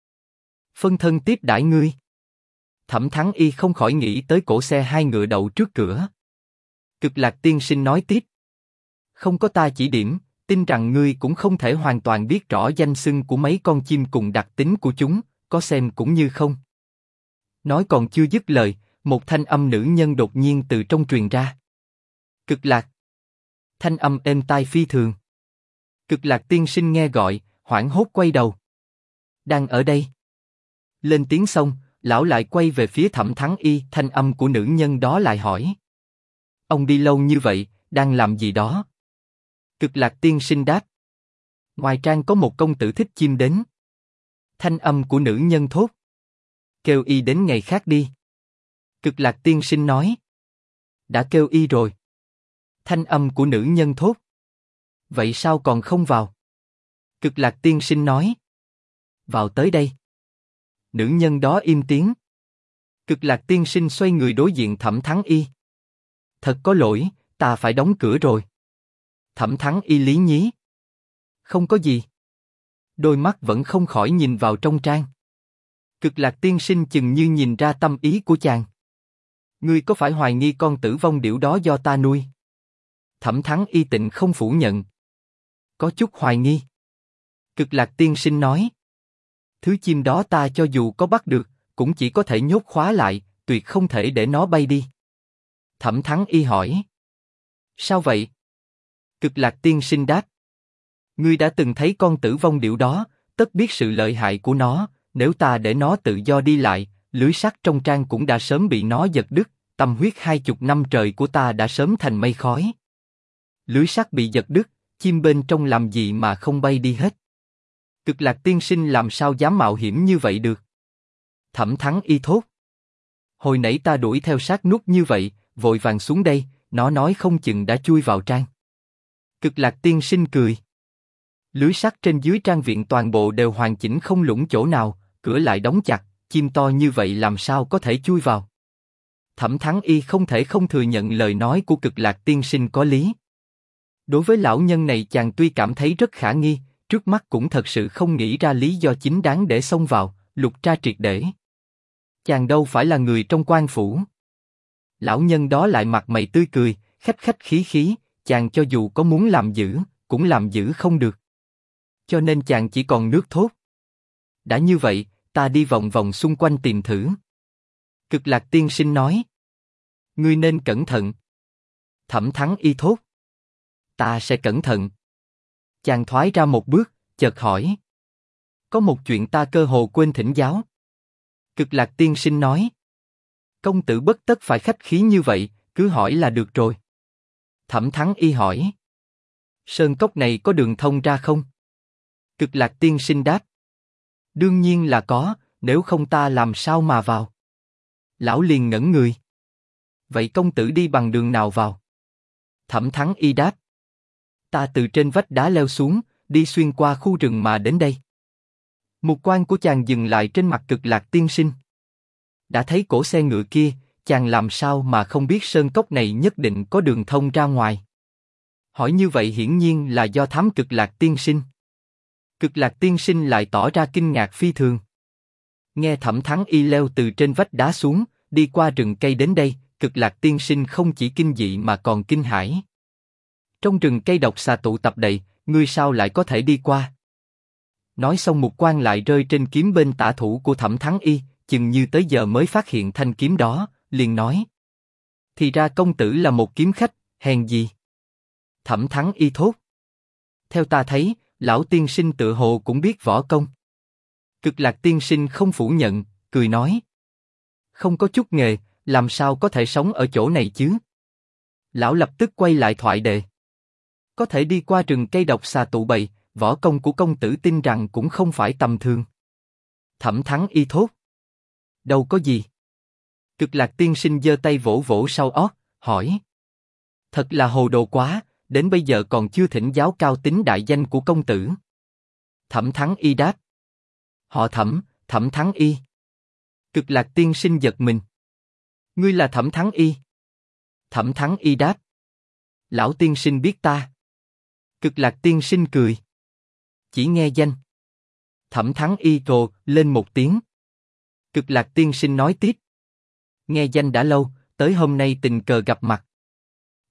phân thân tiếp đãi ngươi. Thẩm Thắng Y không khỏi nghĩ tới cỗ xe hai ngựa đậu trước cửa. Cực Lạc tiên sinh nói tiếp. Không có ta chỉ điểm, tin rằng ngươi cũng không thể hoàn toàn biết rõ danh xưng của mấy con chim cùng đặc tính của chúng, có xem cũng như không. Nói còn chưa dứt lời, một thanh âm nữ nhân đột nhiên từ trong truyền ra. Cực Lạc. Thanh âm êm tai phi thường. Cực Lạc tiên sinh nghe gọi, hoảng hốt quay đầu. Đang ở đây. Lên tiếng xong, lão lại quay về phía Thẩm Thắng Y, thanh âm của nữ nhân đó lại hỏi. Ông đi lâu như vậy, đang làm gì đó? Cực Lạc tiên sinh đáp. Ngoài trang có một công tử thích chim đến. Thanh âm của nữ nhân thốt. Kêu y đến ngày khác đi. Cực Lạc tiên sinh nói. Đã kêu y rồi. Thanh âm của nữ nhân thốt. Vậy sao còn không vào? Cực Lạc tiên sinh nói. Vào tới đây. Nữ nhân đó im tiếng. Cực Lạc tiên sinh xoay người đối diện Thẩm Thắng Y. Thật có lỗi, ta phải đóng cửa rồi. Thẩm Thắng Y lý nhí. Không có gì. Đôi mắt vẫn không khỏi nhìn vào trong trang. Cực Lạc tiên sinh chừng như nhìn ra tâm ý của chàng. Ngươi có phải hoài nghi con tử vong điểu đó do ta nuôi? Thẩm Thắng Y tịnh không phủ nhận. Có chút hoài nghi. Cực Lạc tiên sinh nói. Thứ chim đó ta cho dù có bắt được, cũng chỉ có thể nhốt khóa lại, tuyệt không thể để nó bay đi. Thẩm Thắng Y hỏi. Sao vậy? Cực Lạc tiên sinh đáp. Ngươi đã từng thấy con tử vong điểu đó, tất biết sự lợi hại của nó, nếu ta để nó tự do đi lại, lưới sắt trong trang cũng đã sớm bị nó giật đứt, tâm huyết 20 năm trời của ta đã sớm thành mây khói. Lưới sắt bị giật đứt, chim bên trong làm gì mà không bay đi hết? Cực Lạc tiên sinh làm sao dám mạo hiểm như vậy được? Thẩm Thắng Y thốt. Hồi nãy ta đuổi theo sát nút như vậy, vội vàng xuống đây, nó nói không chừng đã chui vào trang. Cực Lạc tiên sinh cười. Lưới sắt trên dưới trang viện toàn bộ đều hoàn chỉnh không lũng chỗ nào, cửa lại đóng chặt, chim to như vậy làm sao có thể chui vào? Thẩm Thắng Y không thể không thừa nhận lời nói của Cực Lạc tiên sinh có lý. Đối với lão nhân này chàng tuy cảm thấy rất khả nghi, trước mắt cũng thật sự không nghĩ ra lý do chính đáng để xông vào, lục tra triệt để. Chàng đâu phải là người trong quan phủ. Lão nhân đó lại mặt mày tươi cười, khách khách khí khí, chàng cho dù có muốn làm dữ, cũng làm dữ không được. Cho nên chàng chỉ còn nước thốt. Đã như vậy, ta đi vòng vòng xung quanh tìm thử. Cực Lạc tiên sinh nói. Ngươi nên cẩn thận. Thẩm Thắng Y thốt. Ta sẽ cẩn thận. Chàng thoái ra một bước, chợt hỏi. Có một chuyện ta cơ hồ quên thỉnh giáo. Cực Lạc tiên sinh nói. Công tử bất tất phải khách khí như vậy, cứ hỏi là được rồi. Thẩm Thắng Y hỏi. Sơn cốc này có đường thông ra không? Cực Lạc tiên sinh đáp. Đương nhiên là có, nếu không ta làm sao mà vào? Lão liền ngẩn người. Vậy công tử đi bằng đường nào vào? Thẩm Thắng Y đáp. Ta từ trên vách đá leo xuống, đi xuyên qua khu rừng mà đến đây. Mục quan của chàng dừng lại trên mặt Cực Lạc tiên sinh. Đã thấy cổ xe ngựa kia, chàng làm sao mà không biết sơn cốc này nhất định có đường thông ra ngoài? Hỏi như vậy hiển nhiên là do thám Cực Lạc tiên sinh. Cực Lạc tiên sinh lại tỏ ra kinh ngạc phi thường. Nghe Thẩm Thắng Y leo từ trên vách đá xuống, đi qua rừng cây đến đây, Cực Lạc tiên sinh không chỉ kinh dị mà còn kinh hãi. Trong rừng cây độc xà tụ tập đầy, ngươi sao lại có thể đi qua? Nói xong mục quan lại rơi trên kiếm bên tả thủ của Thẩm Thắng Y, chừng như tới giờ mới phát hiện thanh kiếm đó, liền nói. Thì ra công tử là một kiếm khách, hèn gì? Thẩm Thắng Y thốt. Theo ta thấy, lão tiên sinh tựa hồ cũng biết võ công. Cực Lạc tiên sinh không phủ nhận, cười nói. Không có chút nghề, làm sao có thể sống ở chỗ này chứ? Lão lập tức quay lại thoại đề. Có thể đi qua rừng cây độc xà tụ bầy, võ công của công tử tin rằng cũng không phải tầm thường. Thẩm Thắng Y thốt. Đâu có gì. Cực Lạc tiên sinh giơ tay vỗ vỗ sau ót, hỏi. Thật là hồ đồ quá, đến bây giờ còn chưa thỉnh giáo cao tính đại danh của công tử. Thẩm Thắng Y đáp. Họ Thẩm, Thẩm Thắng Y. Cực Lạc tiên sinh giật mình. Ngươi là Thẩm Thắng Y? Thẩm Thắng Y đáp. Lão tiên sinh biết ta. Cực Lạc tiên sinh cười. Chỉ nghe danh. Thẩm Thắng Y rồ lên một tiếng. Cực Lạc tiên sinh nói tiếp. Nghe danh đã lâu, tới hôm nay tình cờ gặp mặt.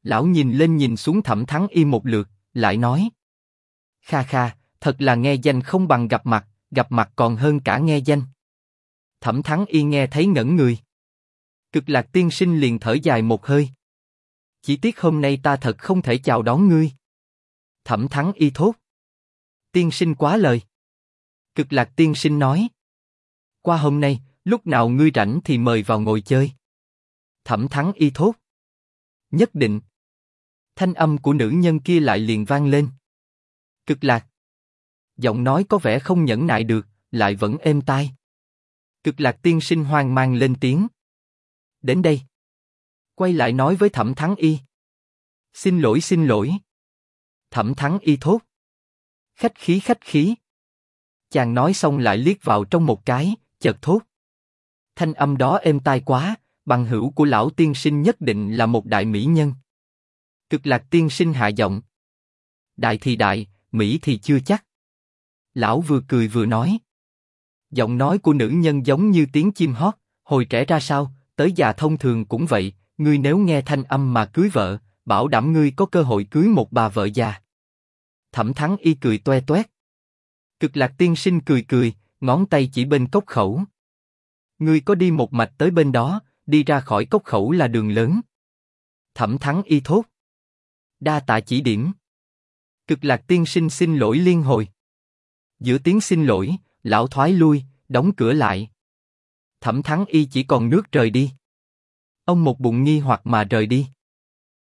Lão nhìn lên nhìn xuống Thẩm Thắng Y một lượt, lại nói. Kha kha, thật là nghe danh không bằng gặp mặt còn hơn cả nghe danh. Thẩm Thắng Y nghe thấy ngẩn người. Cực Lạc tiên sinh liền thở dài một hơi. Chỉ tiếc hôm nay ta thật không thể chào đón ngươi. Thẩm Thắng Y thốt. Tiên sinh quá lời. Cực Lạc tiên sinh nói. Qua hôm nay, lúc nào ngươi rảnh thì mời vào ngồi chơi. Thẩm Thắng Y thốt. Nhất định. Thanh âm của nữ nhân kia lại liền vang lên. Cực Lạc. Giọng nói có vẻ không nhẫn nại được, lại vẫn êm tai. Cực Lạc tiên sinh hoang mang lên tiếng. Đến đây. Quay lại nói với Thẩm Thắng Y. Xin lỗi. Thẩm Thắng Y thốt. Khách khí. Chàng nói xong lại liếc vào trong một cái, chợt thốt. Thanh âm đó êm tai quá, bằng hữu của lão tiên sinh nhất định là một đại mỹ nhân. Cực Lạc tiên sinh hạ giọng. Đại thì đại, mỹ thì chưa chắc. Lão vừa cười vừa nói. Giọng nói của nữ nhân giống như tiếng chim hót, hồi trẻ ra sao, tới già thông thường cũng vậy. Ngươi nếu nghe thanh âm mà cưới vợ, bảo đảm ngươi có cơ hội cưới một bà vợ già. Thẩm Thắng Y cười toe toét. Cực Lạc tiên sinh cười, ngón tay chỉ bên cốc khẩu. Ngươi có đi một mạch tới bên đó, đi ra khỏi cốc khẩu là đường lớn. Thẩm Thắng Y thốt. Đa tạ chỉ điểm. Cực Lạc tiên sinh xin lỗi liên hồi. Giữa tiếng xin lỗi, lão thoái lui, đóng cửa lại. Thẩm Thắng Y chỉ còn nước rời đi. Ông một bụng nghi hoặc mà rời đi.